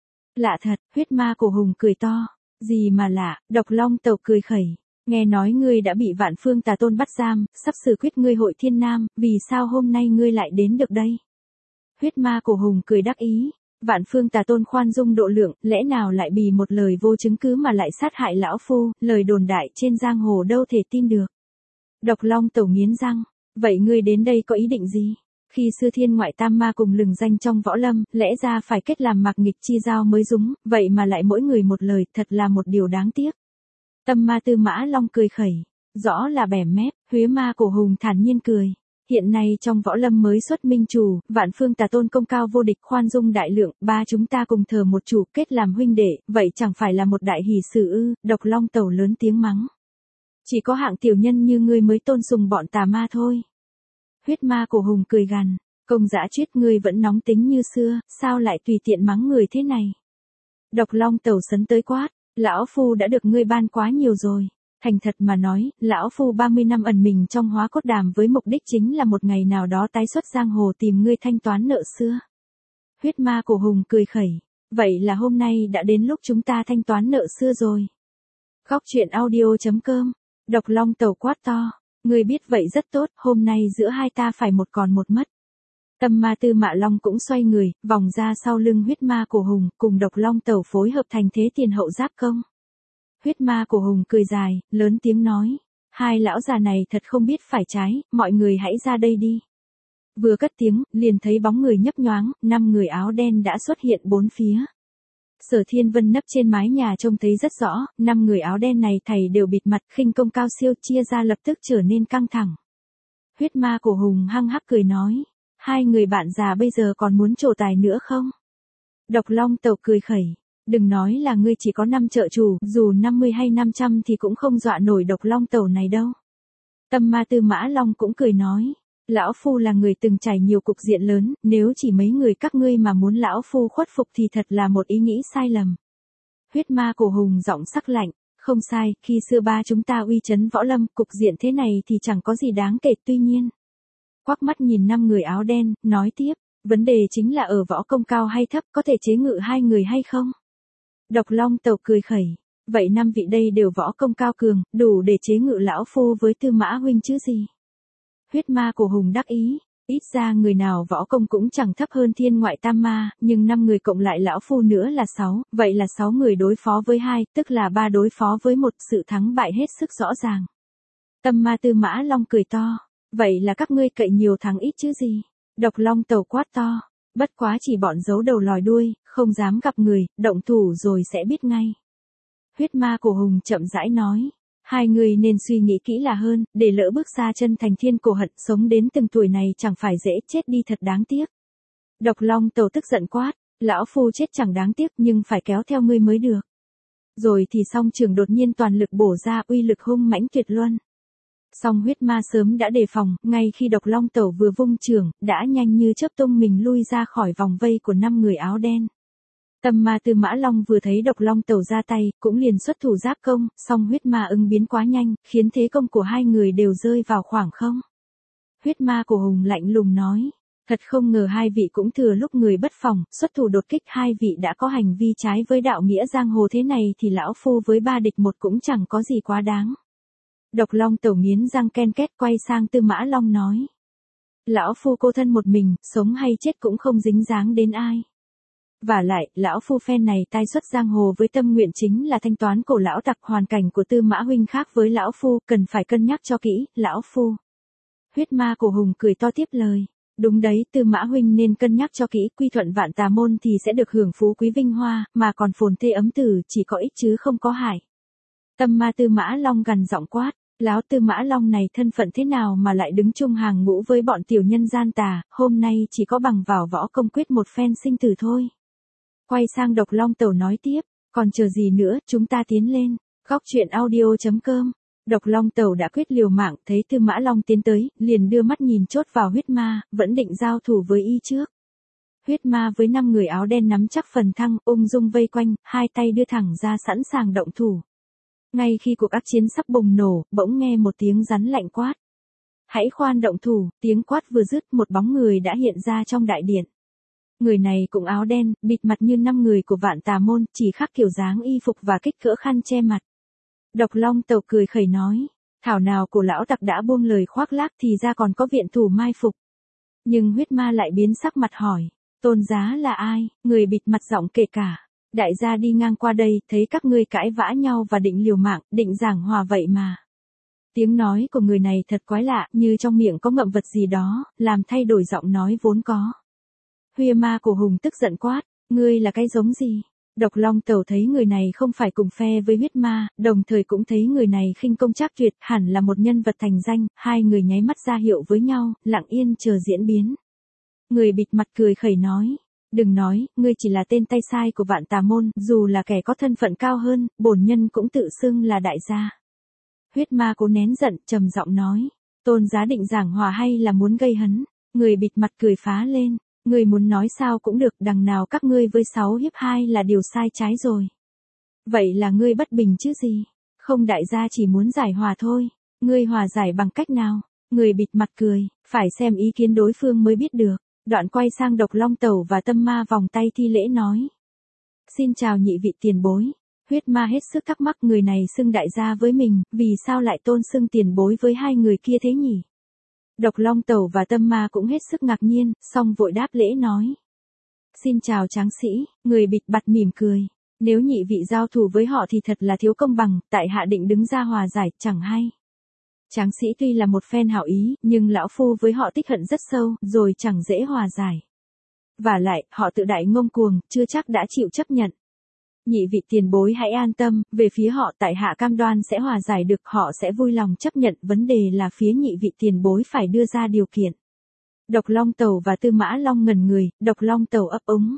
Lạ thật, huyết ma Cổ Hùng cười to. Gì mà lạ, Độc Long Tẩu cười khẩy. Nghe nói ngươi đã bị Vạn Phương Tà Tôn bắt giam, sắp xử quyết ngươi hội Thiên Nam, vì sao hôm nay ngươi lại đến được đây? Huyết ma Cổ Hùng cười đắc ý. Vạn Phương Tà Tôn khoan dung độ lượng, lẽ nào lại bì một lời vô chứng cứ mà lại sát hại lão phu, lời đồn đại trên giang hồ đâu thể tin được. Độc Long Tẩu nghiến răng, vậy ngươi đến đây có ý định gì? Khi xưa Thiên Ngoại Tam Ma cùng lừng danh trong võ lâm, lẽ ra phải kết làm mạc nghịch chi giao mới đúng, vậy mà lại mỗi người một lời, thật là một điều đáng tiếc. Tâm Ma Tư Mã Long cười khẩy, rõ là bẻm mép, Huyết ma Cổ Hùng thản nhiên cười. Hiện nay trong võ lâm mới xuất minh chủ, Vạn Phương Tà Tôn công cao vô địch khoan dung đại lượng, ba chúng ta cùng thờ một chủ kết làm huynh đệ, vậy chẳng phải là một đại hỷ sự ư? Độc Long Tẩu lớn tiếng mắng. Chỉ có hạng tiểu nhân như ngươi mới tôn sùng bọn tà ma thôi. Huyết ma Cổ Hùng cười gằn, công dã chuyết ngươi vẫn nóng tính như xưa, sao lại tùy tiện mắng người thế này? Độc Long Tẩu sấn tới quát, lão phu đã được ngươi ban quá nhiều rồi. Thành thật mà nói, lão phu ba mươi năm ẩn mình trong Hóa Cốt Đàm với mục đích chính là một ngày nào đó tái xuất giang hồ tìm ngươi thanh toán nợ xưa. Huyết ma Cổ Hùng cười khẩy, vậy là hôm nay đã đến lúc chúng ta thanh toán nợ xưa rồi. Góc truyện audio chấm com, Độc Long Tẩu quát to, ngươi biết vậy rất tốt, hôm nay giữa hai ta phải một còn một mất. Tâm Ma Tư Mã Long cũng xoay người, vòng ra sau lưng huyết ma Cổ Hùng, cùng Độc Long Tẩu phối hợp thành thế tiền hậu giáp công. Huyết ma Cổ Hùng cười dài, lớn tiếng nói, hai lão già này thật không biết phải trái, mọi người hãy ra đây đi. Vừa cất tiếng, liền thấy bóng người nhấp nhoáng, năm người áo đen đã xuất hiện bốn phía. Sở Thiên Vân nấp trên mái nhà trông thấy rất rõ, năm người áo đen này thầy đều bịt mặt, khinh công cao siêu, chia ra lập tức trở nên căng thẳng. Huyết ma Cổ Hùng hăng hắc cười nói, hai người bạn già bây giờ còn muốn trổ tài nữa không? Độc Long Tẩu cười khẩy, đừng nói là ngươi chỉ có năm trợ chủ, dù năm mươi hay năm trăm thì cũng không dọa nổi Độc Long Tẩu này đâu. Tâm Ma Tư Mã Long cũng cười nói, lão phu là người từng trải nhiều cục diện lớn, nếu chỉ mấy người các ngươi mà muốn lão phu khuất phục thì thật là một ý nghĩ sai lầm. Huyết ma Cổ Hùng giọng sắc lạnh, không sai, khi xưa ba chúng ta uy chấn võ lâm, cục diện thế này thì chẳng có gì đáng kể, tuy nhiên. Quắc mắt nhìn năm người áo đen, nói tiếp, vấn đề chính là ở võ công cao hay thấp, có thể chế ngự hai người hay không? Độc Long Tẩu cười khẩy, vậy năm vị đây đều võ công cao cường, đủ để chế ngự lão phu với Tư Mã huynh chứ gì? Huyết ma Cổ Hùng đắc ý, ít ra người nào võ công cũng chẳng thấp hơn Thiên Ngoại Tam Ma, nhưng năm người cộng lại lão phu nữa là sáu, vậy là sáu người đối phó với hai, tức là ba đối phó với một, sự thắng bại hết sức rõ ràng. Tâm Ma Tư Mã Long cười to, vậy là các ngươi cậy nhiều thắng ít chứ gì? Độc Long Tẩu quát to, bất quá chỉ bọn giấu đầu lòi đuôi, không dám gặp người, động thủ rồi sẽ biết ngay. Huyết ma Cổ Hùng chậm rãi nói, hai người nên suy nghĩ kỹ là hơn, để lỡ bước ra chân thành thiên cổ hận, sống đến từng tuổi này chẳng phải dễ chết đi thật đáng tiếc. Độc Long Tẩu tức giận quát, lão phu chết chẳng đáng tiếc nhưng phải kéo theo ngươi mới được. Rồi thì song trường đột nhiên toàn lực bổ ra, uy lực hung mãnh tuyệt luân. Song huyết ma sớm đã đề phòng, ngay khi Độc Long Tẩu vừa vung trường, đã nhanh như chớp tung mình lui ra khỏi vòng vây của năm người áo đen. Tâm Ma Tư Mã Long vừa thấy Độc Long Tẩu ra tay, cũng liền xuất thủ giáp công, song huyết ma ứng biến quá nhanh, khiến thế công của hai người đều rơi vào khoảng không. Huyết ma Cổ Hùng lạnh lùng nói, thật không ngờ hai vị cũng thừa lúc người bất phòng, xuất thủ đột kích, hai vị đã có hành vi trái với đạo nghĩa giang hồ thế này thì lão phu với ba địch một cũng chẳng có gì quá đáng. Độc Long Tẩu nghiến răng ken két, quay sang Tư Mã Long nói, lão phu cô thân một mình, sống hay chết cũng không dính dáng đến ai. Và lại, lão phu phen này tai xuất giang hồ với tâm nguyện chính là thanh toán cổ lão tặc, hoàn cảnh của Tư Mã huynh khác với lão phu, cần phải cân nhắc cho kỹ, lão phu. Huyết ma Cổ Hùng cười to tiếp lời, đúng đấy, Tư Mã huynh nên cân nhắc cho kỹ, quy thuận Vạn Tà môn thì sẽ được hưởng phú quý vinh hoa, mà còn phồn thê ấm tử chỉ có ích chứ không có hại. Tâm Ma Tư Mã Long gằn giọng quát, lão Tư Mã Long này thân phận thế nào mà lại đứng chung hàng ngũ với bọn tiểu nhân gian tà, hôm nay chỉ có bằng vào võ công quyết một phen sinh tử thôi. Quay sang Độc Long Tẩu nói tiếp, còn chờ gì nữa, chúng ta tiến lên. Góc truyện audio chấm com Độc Long Tẩu đã quyết liều mạng, thấy Tư Mã Long tiến tới, liền đưa mắt nhìn chốt vào huyết ma, vẫn định giao thủ với y trước. Huyết ma với năm người áo đen nắm chắc phần thăng, ung dung vây quanh, hai tay đưa thẳng ra sẵn sàng động thủ. Ngay khi cuộc ác chiến sắp bùng nổ, bỗng nghe một tiếng rắn lạnh quát. Hãy khoan động thủ, tiếng quát vừa dứt, một bóng người đã hiện ra trong đại điện. Người này cũng áo đen, bịt mặt như năm người của Vạn Tà Môn, chỉ khác kiểu dáng y phục và kích cỡ khăn che mặt. Độc Long Tẩu cười khẩy nói, thảo nào của lão tặc đã buông lời khoác lác thì ra còn có viện thủ mai phục. Nhưng huyết ma lại biến sắc mặt hỏi, tôn giá là ai? Người bịt mặt giọng kể cả. Đại gia đi ngang qua đây, thấy các ngươi cãi vã nhau và định liều mạng, định giảng hòa vậy mà. Tiếng nói của người này thật quái lạ, như trong miệng có ngậm vật gì đó, làm thay đổi giọng nói vốn có. Huyết ma cổ hùng tức giận quát, ngươi là cái giống gì? Độc Long Tẩu thấy người này không phải cùng phe với huyết ma, đồng thời cũng thấy người này khinh công trác tuyệt, hẳn là một nhân vật thành danh, hai người nháy mắt ra hiệu với nhau, lặng yên chờ diễn biến. Người bịt mặt cười khẩy nói, đừng nói, ngươi chỉ là tên tay sai của Vạn Tà Môn, dù là kẻ có thân phận cao hơn, bổn nhân cũng tự xưng là đại gia. Huyết ma cố nén giận, trầm giọng nói, tôn giá định giảng hòa hay là muốn gây hấn? Người bịt mặt cười phá lên, ngươi muốn nói sao cũng được, đằng nào các ngươi với sáu hiếp hai là điều sai trái rồi. Vậy là ngươi bất bình chứ gì? Không, đại gia chỉ muốn giải hòa thôi. Ngươi hòa giải bằng cách nào? Người bịt mặt cười, phải xem ý kiến đối phương mới biết được. Đoạn quay sang Độc Long Tẩu và Tâm Ma vòng tay thi lễ nói. Xin chào nhị vị tiền bối. Huyết ma hết sức thắc mắc người này xưng đại gia với mình, vì sao lại tôn xưng tiền bối với hai người kia thế nhỉ? Độc Long Tẩu và Tâm Ma cũng hết sức ngạc nhiên, song vội đáp lễ nói. Xin chào tráng sĩ, người bịt mặt mỉm cười. Nếu nhị vị giao thủ với họ thì thật là thiếu công bằng, tại hạ định đứng ra hòa giải, chẳng hay. Tráng sĩ tuy là một phen hảo ý, nhưng lão phu với họ tích hận rất sâu, rồi chẳng dễ hòa giải. Và lại, họ tự đại ngông cuồng, chưa chắc đã chịu chấp nhận. Nhị vị tiền bối hãy an tâm, về phía họ tại hạ cam đoan sẽ hòa giải được, họ sẽ vui lòng chấp nhận, vấn đề là phía nhị vị tiền bối phải đưa ra điều kiện. Độc Long Tẩu và Tư Mã Long ngẩn người, Độc Long Tẩu ấp úng.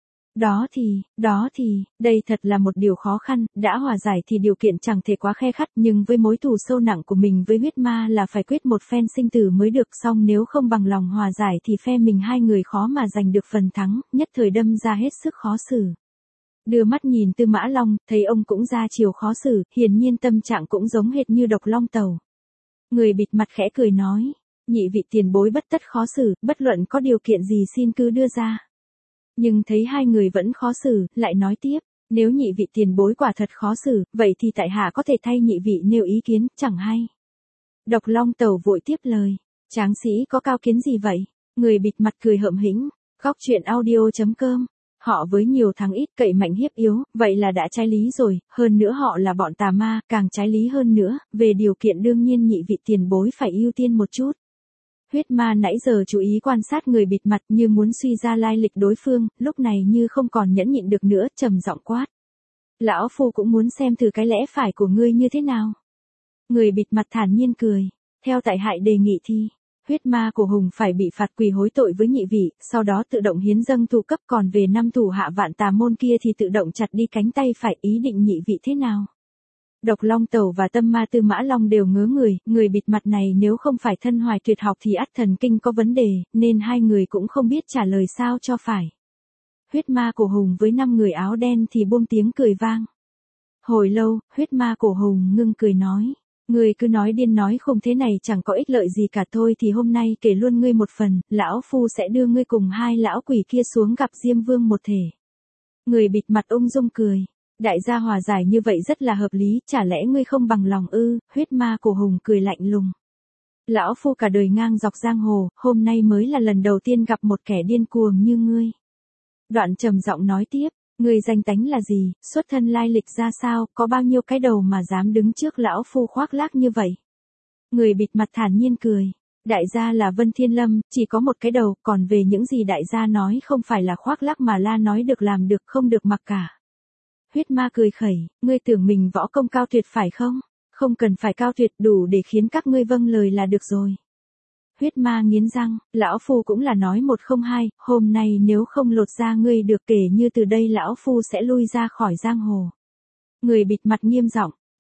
Đó thì, đó thì, đây thật là một điều khó khăn, đã hòa giải thì điều kiện chẳng thể quá khe khắt, nhưng với mối thù sâu nặng của mình với huyết ma là phải quyết một phen sinh tử mới được, song nếu không bằng lòng hòa giải thì phe mình hai người khó mà giành được phần thắng, nhất thời đâm ra hết sức khó xử. Đưa mắt nhìn Tư Mã Long, thấy ông cũng ra chiều khó xử, hiển nhiên tâm trạng cũng giống hệt như Độc Long Tẩu. Người bịt mặt khẽ cười nói, nhị vị tiền bối bất tất khó xử, bất luận có điều kiện gì xin cứ đưa ra. Nhưng thấy hai người vẫn khó xử, lại nói tiếp, nếu nhị vị tiền bối quả thật khó xử, vậy thì tại hạ có thể thay nhị vị nêu ý kiến, chẳng hay. Độc Long Tẩu vội tiếp lời, tráng sĩ có cao kiến gì vậy? Người bịt mặt cười hậm hĩnh, góc truyện audio chấm com. Họ với nhiều thắng ít, cậy mạnh hiếp yếu, vậy là đã trái lý rồi, hơn nữa họ là bọn tà ma, càng trái lý hơn nữa, về điều kiện đương nhiên nhị vị tiền bối phải ưu tiên một chút. Huyết ma nãy giờ chú ý quan sát người bịt mặt như muốn suy ra lai lịch đối phương, lúc này như không còn nhẫn nhịn được nữa, trầm giọng quát. Lão phu cũng muốn xem thử cái lẽ phải của ngươi như thế nào. Người bịt mặt thản nhiên cười, theo tại hại đề nghị thi. Huyết ma của Hùng phải bị phạt quỳ hối tội với nhị vị, sau đó tự động hiến dâng thù cấp, còn về năm thủ hạ Vạn Tà Môn kia thì tự động chặt đi cánh tay phải, ý định nhị vị thế nào? Độc Long Tẩu và Tâm Ma Tư Mã Long đều ngớ người, người bịt mặt này nếu không phải thân hoài tuyệt học thì ắt thần kinh có vấn đề, nên hai người cũng không biết trả lời sao cho phải. Huyết ma cổ Hùng với năm người áo đen thì buông tiếng cười vang. Hồi lâu, huyết ma cổ Hùng ngưng cười nói. Ngươi cứ nói điên nói không thế này chẳng có ích lợi gì cả, thôi thì hôm nay kể luôn ngươi một phần, lão phu sẽ đưa ngươi cùng hai lão quỷ kia xuống gặp Diêm Vương một thể. Người bịt mặt ung dung cười, đại gia hòa giải như vậy rất là hợp lý, chả lẽ ngươi không bằng lòng ư? Huyết ma cổ Hùng cười lạnh lùng. Lão phu cả đời ngang dọc giang hồ, hôm nay mới là lần đầu tiên gặp một kẻ điên cuồng như ngươi. Đoạn trầm giọng nói tiếp. Người danh tánh là gì, xuất thân lai lịch ra sao, có bao nhiêu cái đầu mà dám đứng trước lão phu khoác lác như vậy? Người bịt mặt thản nhiên cười. Đại gia là Vân Thiên Lâm, chỉ có một cái đầu, còn về những gì đại gia nói không phải là khoác lác mà la nói được làm được, không được mặc cả. Huyết ma cười khẩy, ngươi tưởng mình võ công cao tuyệt phải không? Không cần phải cao tuyệt, đủ để khiến các ngươi vâng lời là được rồi. Huyết ma nghiến răng, lão phu cũng là nói một không hai, hôm nay nếu không lột ra ngươi được, kể như từ đây lão phu sẽ lui ra khỏi giang hồ. Người bịt mặt nghiêm giọng,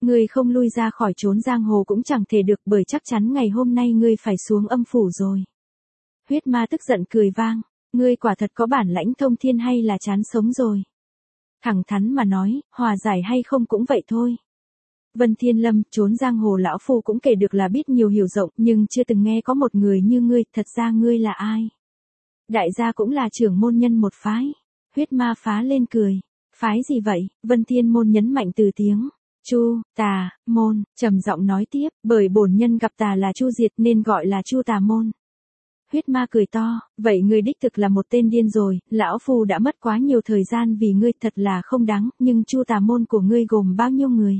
Ngươi không lui ra khỏi chốn giang hồ cũng chẳng thể được, bởi chắc chắn ngày hôm nay ngươi phải xuống âm phủ rồi. Huyết ma tức giận cười vang, ngươi quả thật có bản lãnh thông thiên hay là chán sống rồi. Thẳng thắn mà nói, hòa giải hay không cũng vậy thôi. Vân Thiên Lâm, chốn giang hồ lão phu cũng kể được là biết nhiều hiểu rộng, nhưng chưa từng nghe có một người như ngươi, thật ra ngươi là ai? Đại gia cũng là trưởng môn nhân một phái. Huyết ma phá lên cười. Phái gì vậy? Vân Thiên Môn nhấn mạnh từ tiếng. Chu, Tà, Môn, trầm giọng nói tiếp, bởi bổn nhân gặp tà là Chu diệt nên gọi là Chu Tà Môn. Huyết ma cười to, vậy ngươi đích thực là một tên điên rồi, lão phu đã mất quá nhiều thời gian vì ngươi, thật là không đáng, nhưng Chu Tà Môn của ngươi gồm bao nhiêu người?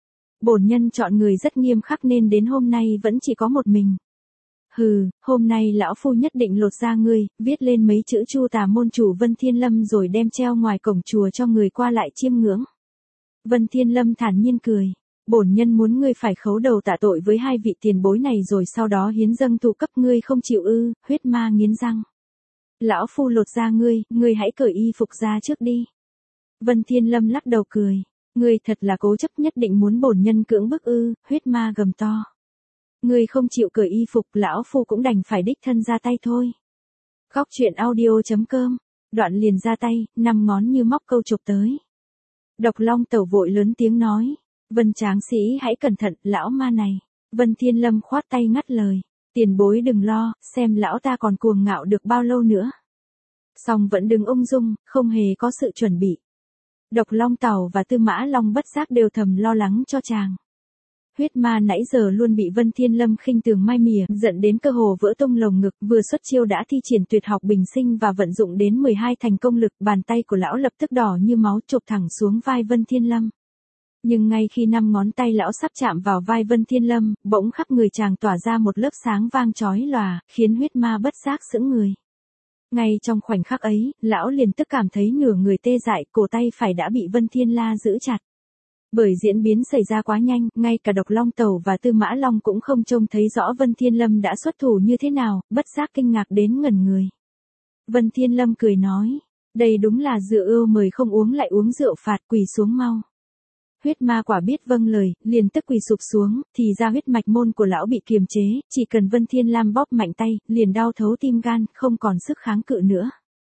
Bổn nhân chọn người rất nghiêm khắc nên đến hôm nay vẫn chỉ có một mình. Hừ, hôm nay lão phu nhất định lột ra ngươi, viết lên mấy chữ Chu Tà Môn chủ Vân Thiên Lâm rồi đem treo ngoài cổng chùa cho người qua lại chiêm ngưỡng. Vân Thiên Lâm thản nhiên cười. Bổn nhân muốn ngươi phải khấu đầu tạ tội với hai vị tiền bối này rồi sau đó hiến dâng thù cấp, ngươi không chịu ư? Huyết ma nghiến răng. Lão phu lột ra ngươi, ngươi hãy cởi y phục ra trước đi. Vân Thiên Lâm lắc đầu cười. Ngươi thật là cố chấp, nhất định muốn bổn nhân cưỡng bức ư? Huyết ma gầm to. Ngươi không chịu cởi y phục, lão phu cũng đành phải đích thân ra tay thôi. Góc truyện audio chấm com. Đoạn liền ra tay, năm ngón như móc câu chụp tới. Độc Long Tẩu vội lớn tiếng nói. Vân Tráng Sĩ hãy cẩn thận, lão ma này. Vân Thiên Lâm khoát tay ngắt lời. Tiền bối đừng lo, xem lão ta còn cuồng ngạo được bao lâu nữa. Song vẫn đứng ung dung, không hề có sự chuẩn bị. Độc Long Tẩu và Tư Mã Long bất giác đều thầm lo lắng cho chàng. Huyết ma nãy giờ luôn bị Vân Thiên Lâm khinh thường mai mỉa, giận đến cơ hồ vỡ tung lồng ngực, vừa xuất chiêu đã thi triển tuyệt học bình sinh và vận dụng đến mười hai thành công lực, bàn tay của lão lập tức đỏ như máu chộp thẳng xuống vai Vân Thiên Lâm. Nhưng ngay khi năm ngón tay lão sắp chạm vào vai Vân Thiên Lâm, bỗng khắp người chàng tỏa ra một lớp sáng vang chói lòa, khiến huyết ma bất giác sững người. Ngay trong khoảnh khắc ấy, lão liền tức cảm thấy nửa người tê dại, cổ tay phải đã bị Vân Thiên La giữ chặt. Bởi diễn biến xảy ra quá nhanh, ngay cả Độc Long Tẩu và Tư Mã Long cũng không trông thấy rõ Vân Thiên Lâm đã xuất thủ như thế nào, bất giác kinh ngạc đến ngẩn người. Vân Thiên Lâm cười nói, đây đúng là rượu ưu mời không uống lại uống rượu phạt, quỳ xuống mau. Huyết ma quả biết vâng lời, liền tức quỳ sụp xuống, thì ra huyết mạch môn của lão bị kiềm chế, chỉ cần Vân Thiên Lam bóp mạnh tay, liền đau thấu tim gan, không còn sức kháng cự nữa.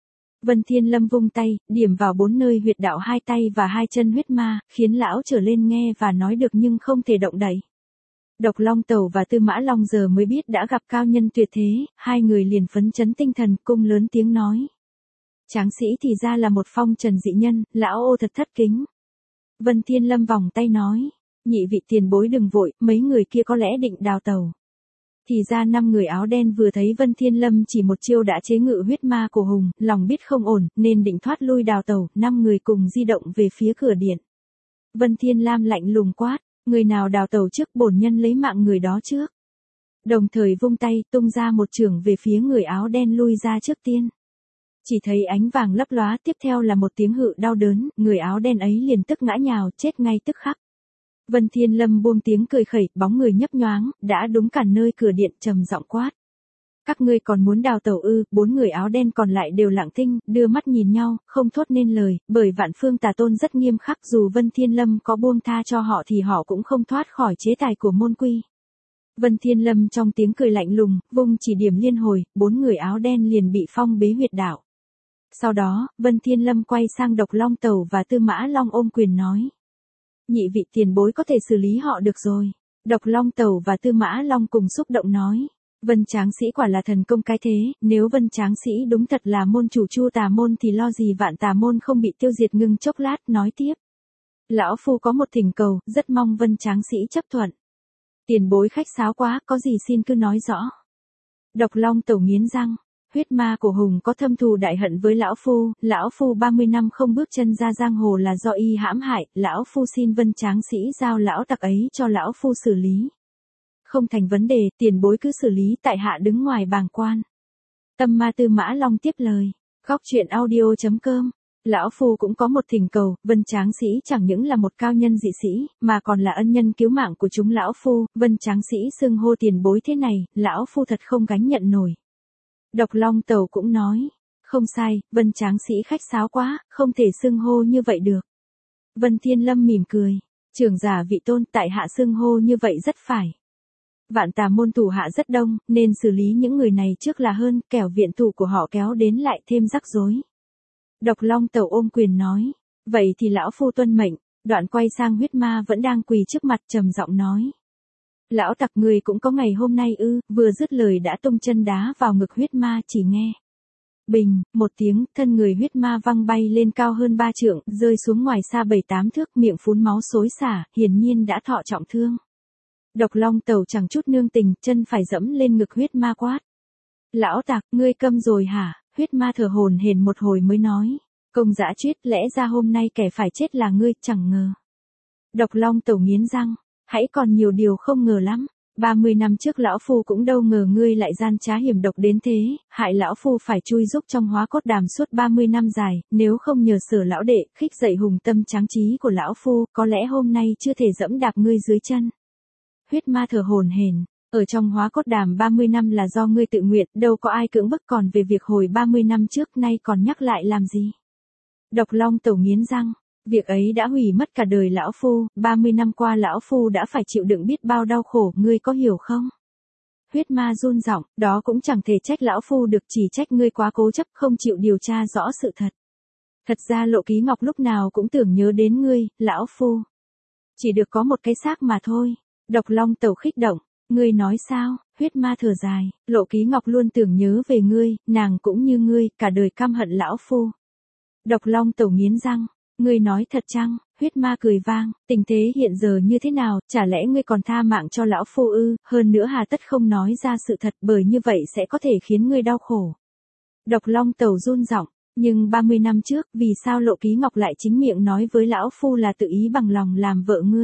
Vân Thiên Lâm vung tay, điểm vào bốn nơi huyệt đạo hai tay và hai chân huyết ma, khiến lão trở lên nghe và nói được nhưng không thể động đậy. Độc Long Tẩu và Tư Mã Long giờ mới biết đã gặp cao nhân tuyệt thế, hai người liền phấn chấn tinh thần, cung lớn tiếng nói. Tráng sĩ thì ra là một phong trần dị nhân, lão ô thật thất kính. Vân Thiên Lâm vòng tay nói, nhị vị tiền bối đừng vội, mấy người kia có lẽ định đào tẩu. Thì ra năm người áo đen vừa thấy Vân Thiên Lâm chỉ một chiêu đã chế ngự huyết ma của Hùng, lòng biết không ổn, nên định thoát lui đào tẩu, năm người cùng di động về phía cửa điện. Vân Thiên Lam lạnh lùng quát, người nào đào tẩu trước bổn nhân lấy mạng người đó trước. Đồng thời vung tay tung ra một chưởng về phía người áo đen lui ra trước tiên. Chỉ thấy ánh vàng lấp lóa, tiếp theo là một tiếng hự đau đớn, người áo đen ấy liền tức ngã nhào, chết ngay tức khắc. Vân Thiên Lâm buông tiếng cười khẩy, bóng người nhấp nhoáng, đã đúng cản nơi cửa điện, trầm giọng quát. Các ngươi còn muốn đào tẩu ư? Bốn người áo đen còn lại đều lặng thinh, đưa mắt nhìn nhau, không thốt nên lời, bởi Vạn Phương Tà Tôn rất nghiêm khắc, dù Vân Thiên Lâm có buông tha cho họ thì họ cũng không thoát khỏi chế tài của môn quy. Vân Thiên Lâm trong tiếng cười lạnh lùng, vung chỉ điểm liên hồi, bốn người áo đen liền bị phong bế huyệt đạo. Sau đó, Vân Thiên Lâm quay sang Độc Long Tẩu và Tư Mã Long ôm quyền nói. Nhị vị tiền bối có thể xử lý họ được rồi. Độc Long Tẩu và Tư Mã Long cùng xúc động nói. Vân Tráng Sĩ quả là thần công cái thế, nếu Vân Tráng Sĩ đúng thật là môn chủ Chu Tà Môn thì lo gì Vạn Tà Môn không bị tiêu diệt. Ngưng chốc lát nói tiếp. Lão phu có một thỉnh cầu, rất mong Vân Tráng Sĩ chấp thuận. Tiền bối khách sáo quá, có gì xin cứ nói rõ. Độc Long Tẩu nghiến răng. Huyết ma của Hùng có thâm thù đại hận với lão phu, lão phu ba mươi năm không bước chân ra giang hồ là do y hãm hại, lão phu xin Vân Tráng Sĩ giao lão tặc ấy cho lão phu xử lý. Không thành vấn đề, tiền bối cứ xử lý, tại hạ đứng ngoài bàng quan. Tâm ma Tư Mã Long tiếp lời. Góc truyện audio chấm com. Lão phu cũng có một thỉnh cầu, Vân Tráng Sĩ chẳng những là một cao nhân dị sĩ, mà còn là ân nhân cứu mạng của chúng lão phu, Vân Tráng Sĩ xưng hô tiền bối thế này, lão phu thật không gánh nhận nổi. Độc Long Tẩu cũng nói, không sai, Vân Tráng Sĩ khách sáo quá, không thể xưng hô như vậy được. Vân Thiên Lâm mỉm cười, Trưởng giả vị tôn, tại hạ xưng hô như vậy rất phải. Vạn Tà môn thủ hạ rất đông, nên xử lý những người này trước là hơn, kẻo viện thủ của họ kéo đến lại thêm rắc rối. Độc Long Tẩu ôm quyền nói, vậy thì lão phu tuân mệnh. Đoạn quay sang huyết ma vẫn đang quỳ trước mặt trầm giọng nói. Lão tặc người cũng có ngày hôm nay ư, vừa dứt lời đã tung chân đá vào ngực huyết ma chỉ nghe. Bình, một tiếng, thân người huyết ma văng bay lên cao hơn ba trượng, rơi xuống ngoài xa bảy tám thước, miệng phun máu xối xả, hiển nhiên đã thọ trọng thương. Độc Long Tẩu chẳng chút nương tình, chân phải dẫm lên ngực huyết ma quát. Lão tặc, ngươi câm rồi hả? Huyết ma thở hổn hển một hồi mới nói. Công dã chuyết, lẽ ra hôm nay kẻ phải chết là ngươi, chẳng ngờ. Độc Long Tẩu nghiến răng, hãy còn nhiều điều không ngờ lắm. ba mươi năm trước lão phu cũng đâu ngờ ngươi lại gian trá hiểm độc đến thế, hại lão phu phải chui rúc trong hóa cốt đàm suốt ba mươi năm dài, nếu không nhờ Sở lão đệ khích dậy hùng tâm tráng trí của lão phu, có lẽ hôm nay chưa thể dẫm đạp ngươi dưới chân. Huyết ma thở hổn hển, ở trong hóa cốt đàm ba mươi năm là do ngươi tự nguyện, đâu có ai cưỡng bức, còn về việc hồi ba mươi năm trước nay còn nhắc lại làm gì. Độc Long Tẩu nghiến răng, việc ấy đã hủy mất cả đời lão phu, ba mươi năm qua lão phu đã phải chịu đựng biết bao đau khổ, ngươi có hiểu không? Huyết ma run giọng, đó cũng chẳng thể trách lão phu được, chỉ trách ngươi quá cố chấp không chịu điều tra rõ sự thật. Thật ra Lộ Ký Ngọc lúc nào cũng tưởng nhớ đến ngươi, lão phu. Chỉ được có một cái xác mà thôi. Độc Long Tẩu khích động, ngươi nói sao? Huyết ma thở dài, Lộ Ký Ngọc luôn tưởng nhớ về ngươi, nàng cũng như ngươi, cả đời căm hận lão phu. Độc Long Tẩu nghiến răng, ngươi nói thật chăng? Huyết ma cười vang, tình thế hiện giờ như thế nào, chả lẽ ngươi còn tha mạng cho lão phu ư? Hơn nữa hà tất không nói ra sự thật, bởi như vậy sẽ có thể khiến ngươi đau khổ. Độc Long Tẩu run giọng, nhưng ba mươi năm trước, vì sao Lộ Ký Ngọc lại chính miệng nói với lão phu là tự ý bằng lòng làm vợ ngươi?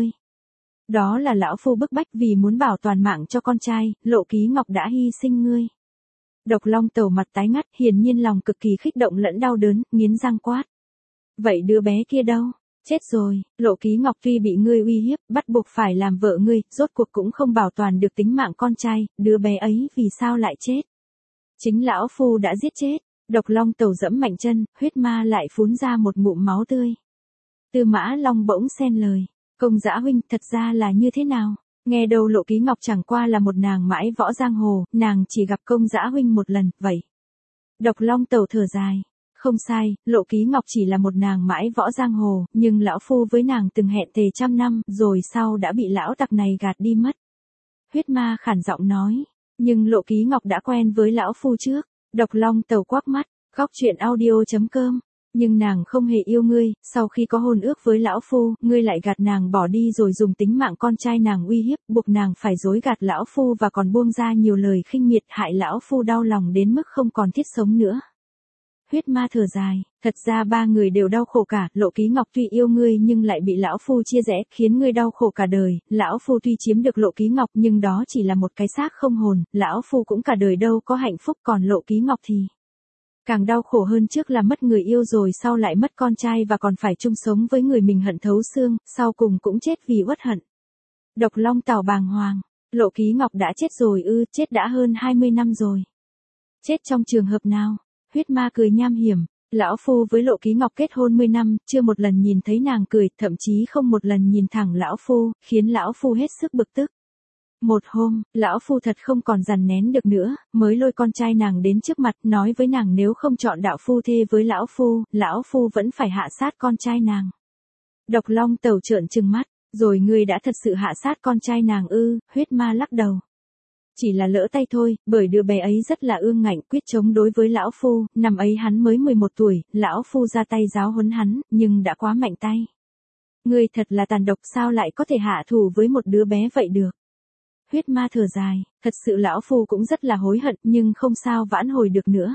Đó là lão phu bức bách vì muốn bảo toàn mạng cho con trai, Lộ Ký Ngọc đã hy sinh ngươi. Độc Long Tẩu mặt tái ngắt, hiển nhiên lòng cực kỳ kích động lẫn đau đớn, nghiến răng quát. Vậy đứa bé kia đâu? Chết rồi, Lộ Ký Ngọc tuy bị ngươi uy hiếp, bắt buộc phải làm vợ ngươi, rốt cuộc cũng không bảo toàn được tính mạng con trai, đứa bé ấy vì sao lại chết? Chính lão phu đã giết chết. Độc Long Tẩu dẫm mạnh chân, huyết ma lại phun ra một ngụm máu tươi. Tư Mã Long bỗng xen lời. Công dã huynh, thật ra là như thế nào? Nghe đâu Lộ Ký Ngọc chẳng qua là một nàng mãi võ giang hồ, nàng chỉ gặp công dã huynh một lần, vậy. Độc Long Tẩu thở dài. Không sai, Lộ Ký Ngọc chỉ là một nàng mãi võ giang hồ, nhưng lão phu với nàng từng hẹn thề trăm năm, rồi sau đã bị lão tặc này gạt đi mất. Huyết ma khản giọng nói, nhưng Lộ Ký Ngọc đã quen với lão phu trước. Độc Long Tẩu quắc mắt, góc truyện audio chấm com. Nhưng nàng không hề yêu ngươi, sau khi có hôn ước với lão phu, ngươi lại gạt nàng bỏ đi rồi dùng tính mạng con trai nàng uy hiếp, buộc nàng phải dối gạt lão phu và còn buông ra nhiều lời khinh miệt, hại lão phu đau lòng đến mức không còn thiết sống nữa. Huyết ma thở dài, thật ra ba người đều đau khổ cả, Lộ Ký Ngọc tuy yêu ngươi nhưng lại bị lão phu chia rẽ, khiến ngươi đau khổ cả đời, lão phu tuy chiếm được Lộ Ký Ngọc nhưng đó chỉ là một cái xác không hồn, lão phu cũng cả đời đâu có hạnh phúc, còn Lộ Ký Ngọc thì càng đau khổ hơn, trước là mất người yêu rồi sau lại mất con trai và còn phải chung sống với người mình hận thấu xương, sau cùng cũng chết vì uất hận. Độc Long Tẩu bàng hoàng, Lộ Ký Ngọc đã chết rồi ư? Chết đã hơn hai mươi năm rồi. Chết trong trường hợp nào? Huyết ma cười nham hiểm, lão phu với Lộ Ký Ngọc kết hôn mười năm, chưa một lần nhìn thấy nàng cười, thậm chí không một lần nhìn thẳng lão phu, khiến lão phu hết sức bực tức. Một hôm, lão phu thật không còn dằn nén được nữa, mới lôi con trai nàng đến trước mặt, nói với nàng nếu không chọn đạo phu thê với lão phu, lão phu vẫn phải hạ sát con trai nàng. Độc Long Tẩu trợn trừng mắt, rồi ngươi đã thật sự hạ sát con trai nàng ư? Huyết ma lắc đầu. Chỉ là lỡ tay thôi, bởi đứa bé ấy rất là ương ngạnh, quyết chống đối với lão phu, năm ấy hắn mới mười một tuổi, lão phu ra tay giáo huấn hắn, nhưng đã quá mạnh tay. Ngươi thật là tàn độc, sao lại có thể hạ thủ với một đứa bé vậy được? Huyết ma thở dài, thật sự lão phu cũng rất là hối hận nhưng không sao vãn hồi được nữa.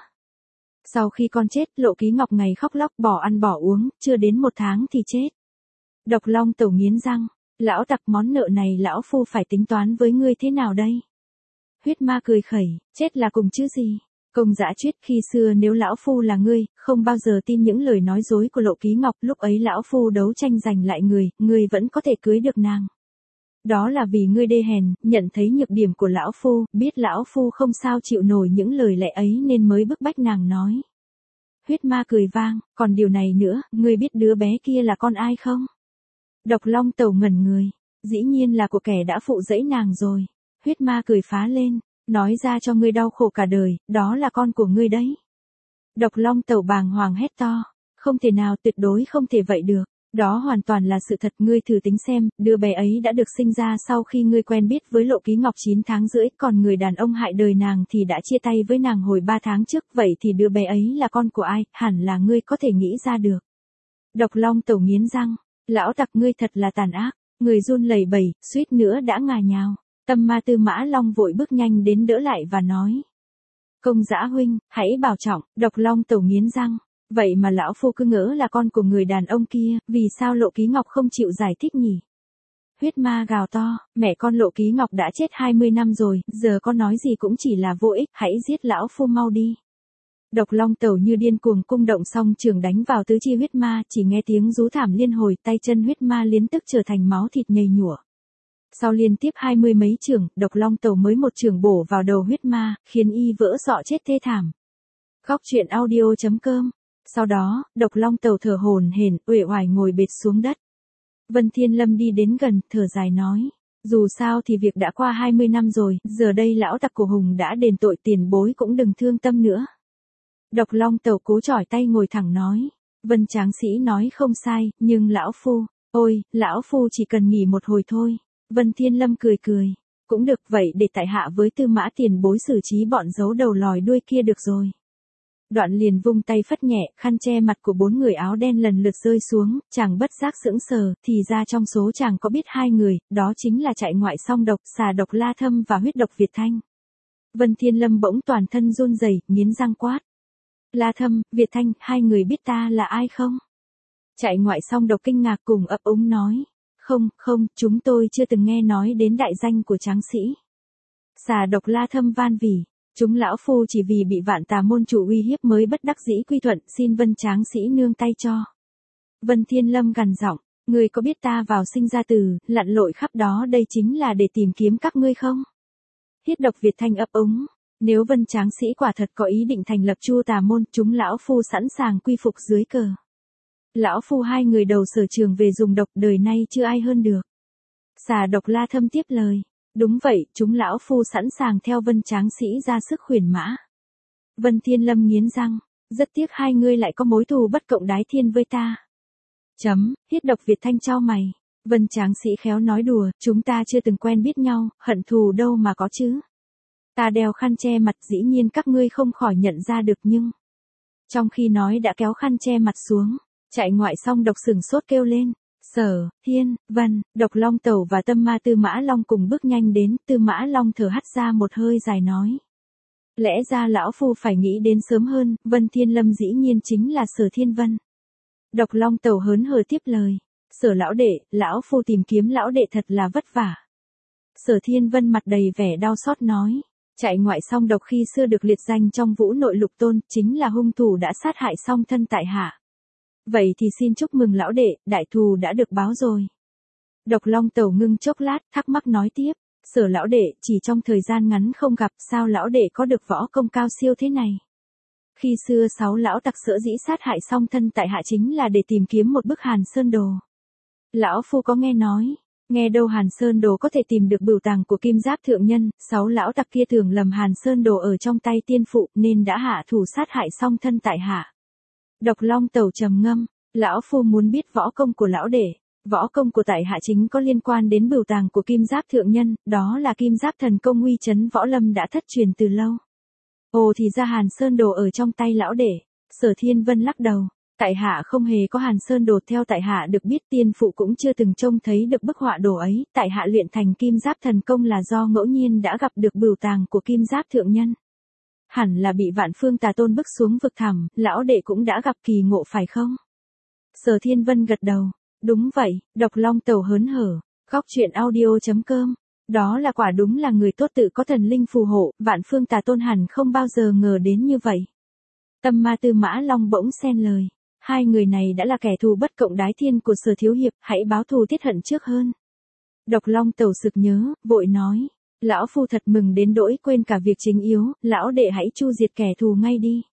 Sau khi con chết, Lộ Ký Ngọc ngày khóc lóc bỏ ăn bỏ uống, chưa đến một tháng thì chết. Độc Long Tẩu nghiến răng, lão tặc, món nợ này lão phu phải tính toán với ngươi thế nào đây? Huyết ma cười khẩy, chết là cùng chứ gì? Công dã chuyết, khi xưa nếu lão phu là ngươi, không bao giờ tin những lời nói dối của Lộ Ký Ngọc, lúc ấy lão phu đấu tranh giành lại người, ngươi vẫn có thể cưới được nàng. Đó là vì ngươi đê hèn, nhận thấy nhược điểm của lão phu, biết lão phu không sao chịu nổi những lời lẽ ấy nên mới bức bách nàng nói. Huyết ma cười vang, còn điều này nữa, ngươi biết đứa bé kia là con ai không? Độc Long Tẩu ngẩn người, dĩ nhiên là của kẻ đã phụ dẫy nàng rồi. Huyết ma cười phá lên, nói ra cho ngươi đau khổ cả đời, đó là con của ngươi đấy. Độc Long Tẩu bàng hoàng hét to, không thể nào, tuyệt đối không thể vậy được. Đó hoàn toàn là sự thật, ngươi thử tính xem, đứa bé ấy đã được sinh ra sau khi ngươi quen biết với Lộ Ký Ngọc chín tháng rưỡi, còn người đàn ông hại đời nàng thì đã chia tay với nàng hồi ba tháng trước, vậy thì đứa bé ấy là con của ai, hẳn là ngươi có thể nghĩ ra được. Độc Long Tẩu nghiến răng, lão tặc ngươi thật là tàn ác, người run lẩy bẩy, suýt nữa đã ngà nhào. Tâm ma Tư Mã Long vội bước nhanh đến đỡ lại và nói. Công Dã huynh, hãy bảo trọng. Độc Long Tẩu nghiến răng. Vậy mà lão phu cứ ngỡ là con của người đàn ông kia, vì sao Lộ Ký Ngọc không chịu giải thích nhỉ? Huyết ma gào to, mẹ con Lộ Ký Ngọc đã chết hai mươi năm rồi, giờ con nói gì cũng chỉ là vô ích, hãy giết lão phu mau đi. Độc Long Tẩu như điên cuồng cung động song trường đánh vào tứ chi huyết ma, chỉ nghe tiếng rú thảm liên hồi, tay chân huyết ma liên tức trở thành máu thịt nhầy nhụa. Sau liên tiếp hai mươi mấy trường, Độc Long Tẩu mới một trường bổ vào đầu huyết ma, khiến y vỡ sọ chết thê thảm. Góc truyện audio chấm com. Sau đó, Độc Long Tẩu thở hổn hển, uể oải ngồi bệt xuống đất. Vân Thiên Lâm đi đến gần, thở dài nói, dù sao thì việc đã qua hai mươi năm rồi, giờ đây lão tặc của Hùng đã đền tội, tiền bối cũng đừng thương tâm nữa. Độc Long Tẩu cố chỏi tay ngồi thẳng nói, Vân Tráng Sĩ nói không sai, nhưng lão phu, ôi, lão phu chỉ cần nghỉ một hồi thôi. Vân Thiên Lâm cười cười, cũng được, vậy để tại hạ với Tư Mã tiền bối xử trí bọn giấu đầu lòi đuôi kia được rồi. Đoạn liền vung tay phất nhẹ, khăn che mặt của bốn người áo đen lần lượt rơi xuống, chàng bất giác sững sờ, thì ra trong số chàng có biết hai người, đó chính là Trại Ngoại Song Độc, Xà Độc La Thâm và Huyết Độc Việt Thanh. Vân Thiên Lâm bỗng toàn thân run rẩy, nghiến răng quát. La Thâm, Việt Thanh, hai người biết ta là ai không? Trại Ngoại Song Độc kinh ngạc cùng ấp úng nói. Không, không, chúng tôi chưa từng nghe nói đến đại danh của Tráng Sĩ. Xà Độc La Thâm van vỉ. Chúng lão phu chỉ vì bị Vạn Tà môn chủ uy hiếp mới bất đắc dĩ quy thuận, xin Vân Tráng Sĩ nương tay cho. Vân Thiên Lâm gằn giọng, ngươi có biết ta vào sinh ra tử, lặn lội khắp đó đây chính là để tìm kiếm các ngươi không? Huyết Độc Việt Thanh ấp úng, nếu Vân Tráng Sĩ quả thật có ý định thành lập Chu Tà môn, chúng lão phu sẵn sàng quy phục dưới cờ. Lão phu hai người đầu sở trường về dùng độc, đời nay chưa ai hơn được. Xà Độc La Thâm tiếp lời. Đúng vậy, chúng lão phu sẵn sàng theo Vân Tráng Sĩ ra sức khuyển mã. Vân Thiên Lâm nghiến răng, rất tiếc hai ngươi lại có mối thù bất cộng đái thiên với ta. Chấm, Huyết Độc Việt Thanh chau mày. Vân Tráng Sĩ khéo nói đùa, chúng ta chưa từng quen biết nhau, hận thù đâu mà có chứ. Ta đeo khăn che mặt, dĩ nhiên các ngươi không khỏi nhận ra được nhưng. Trong khi nói đã kéo khăn che mặt xuống, Trại Ngoại Song Độc sừng sốt kêu lên. Sở, Thiên, Vân, Độc Long Tẩu và Tâm Ma Tư Mã Long cùng bước nhanh đến, Tư Mã Long thở hắt ra một hơi dài nói. Lẽ ra lão phu phải nghĩ đến sớm hơn, Vân Thiên Lâm dĩ nhiên chính là Sở Thiên Vân. Độc Long Tẩu hớn hở tiếp lời. Sở lão đệ, lão phu tìm kiếm lão đệ thật là vất vả. Sở Thiên Vân mặt đầy vẻ đau xót nói. Trại Ngoại Song Độc khi xưa được liệt danh trong Vũ Nội Lục Tôn, chính là hung thủ đã sát hại song thân tại hạ. Vậy thì xin chúc mừng lão đệ, đại thù đã được báo rồi. Độc Long Tẩu ngưng chốc lát, thắc mắc nói tiếp. Sở lão đệ, chỉ trong thời gian ngắn không gặp, sao lão đệ có được võ công cao siêu thế này? Khi xưa sáu lão tặc sở dĩ sát hại song thân tại hạ chính là để tìm kiếm một bức Hàn Sơn Đồ. Lão phu có nghe nói, nghe đâu Hàn Sơn Đồ có thể tìm được bửu tàng của Kim Giáp thượng nhân, sáu lão tặc kia tưởng lầm Hàn Sơn Đồ ở trong tay tiên phụ nên đã hạ thủ sát hại song thân tại hạ. Độc Long Tẩu trầm ngâm, lão phu muốn biết võ công của lão đệ. Võ công của tại hạ chính có liên quan đến bửu tàng của Kim Giáp thượng nhân, đó là Kim Giáp thần công uy chấn võ lâm đã thất truyền từ lâu. Ồ thì ra Hàn Sơn Đồ ở trong tay lão đệ. Sở Thiên Vân lắc đầu, tại hạ không hề có Hàn Sơn Đồ, theo tại hạ được biết tiên phụ cũng chưa từng trông thấy được bức họa đồ ấy, tại hạ luyện thành Kim Giáp thần công là do ngẫu nhiên đã gặp được bửu tàng của Kim Giáp thượng nhân. Hẳn là bị Vạn Phương Tà Tôn bức xuống vực thẳm, lão đệ cũng đã gặp kỳ ngộ phải không? Sở Thiên Vân gật đầu, đúng vậy. Độc Long Tẩu hớn hở, góc truyện audio chấm com. Đó là quả đúng là người tốt tự có thần linh phù hộ, Vạn Phương Tà Tôn hẳn không bao giờ ngờ đến như vậy. Tâm Ma Tư Mã Long bỗng xen lời, hai người này đã là kẻ thù bất cộng đái thiên của Sở thiếu hiệp, hãy báo thù tiết hận trước hơn. Độc Long Tẩu sực nhớ, vội nói, lão phu thật mừng đến đỗi quên cả việc chính yếu, lão đệ hãy chu diệt kẻ thù ngay đi.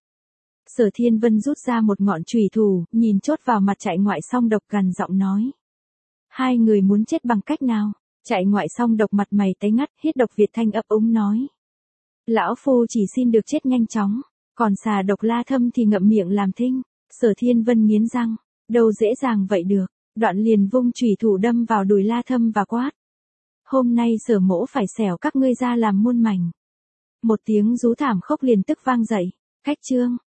Sở Thiên Vân rút ra một ngọn chùy thủ, nhìn chốt vào mặt Trại Ngoại Song Độc, gằn giọng nói. Hai người muốn chết bằng cách nào? Chạy ngoại xong độc mặt mày tái ngắt, hít độc Việt Thanh ấp úng nói. Lão phu chỉ xin được chết nhanh chóng, còn xà độc La Thâm thì ngậm miệng làm thinh. Sở Thiên Vân nghiến răng, đâu dễ dàng vậy được, đoạn liền vung chủy thủ đâm vào đùi La Thâm và quát. Hôm nay Sở mỗ phải xẻo các ngươi ra làm muôn mảnh. Một tiếng rú thảm khốc liền tức vang dậy, khách trương,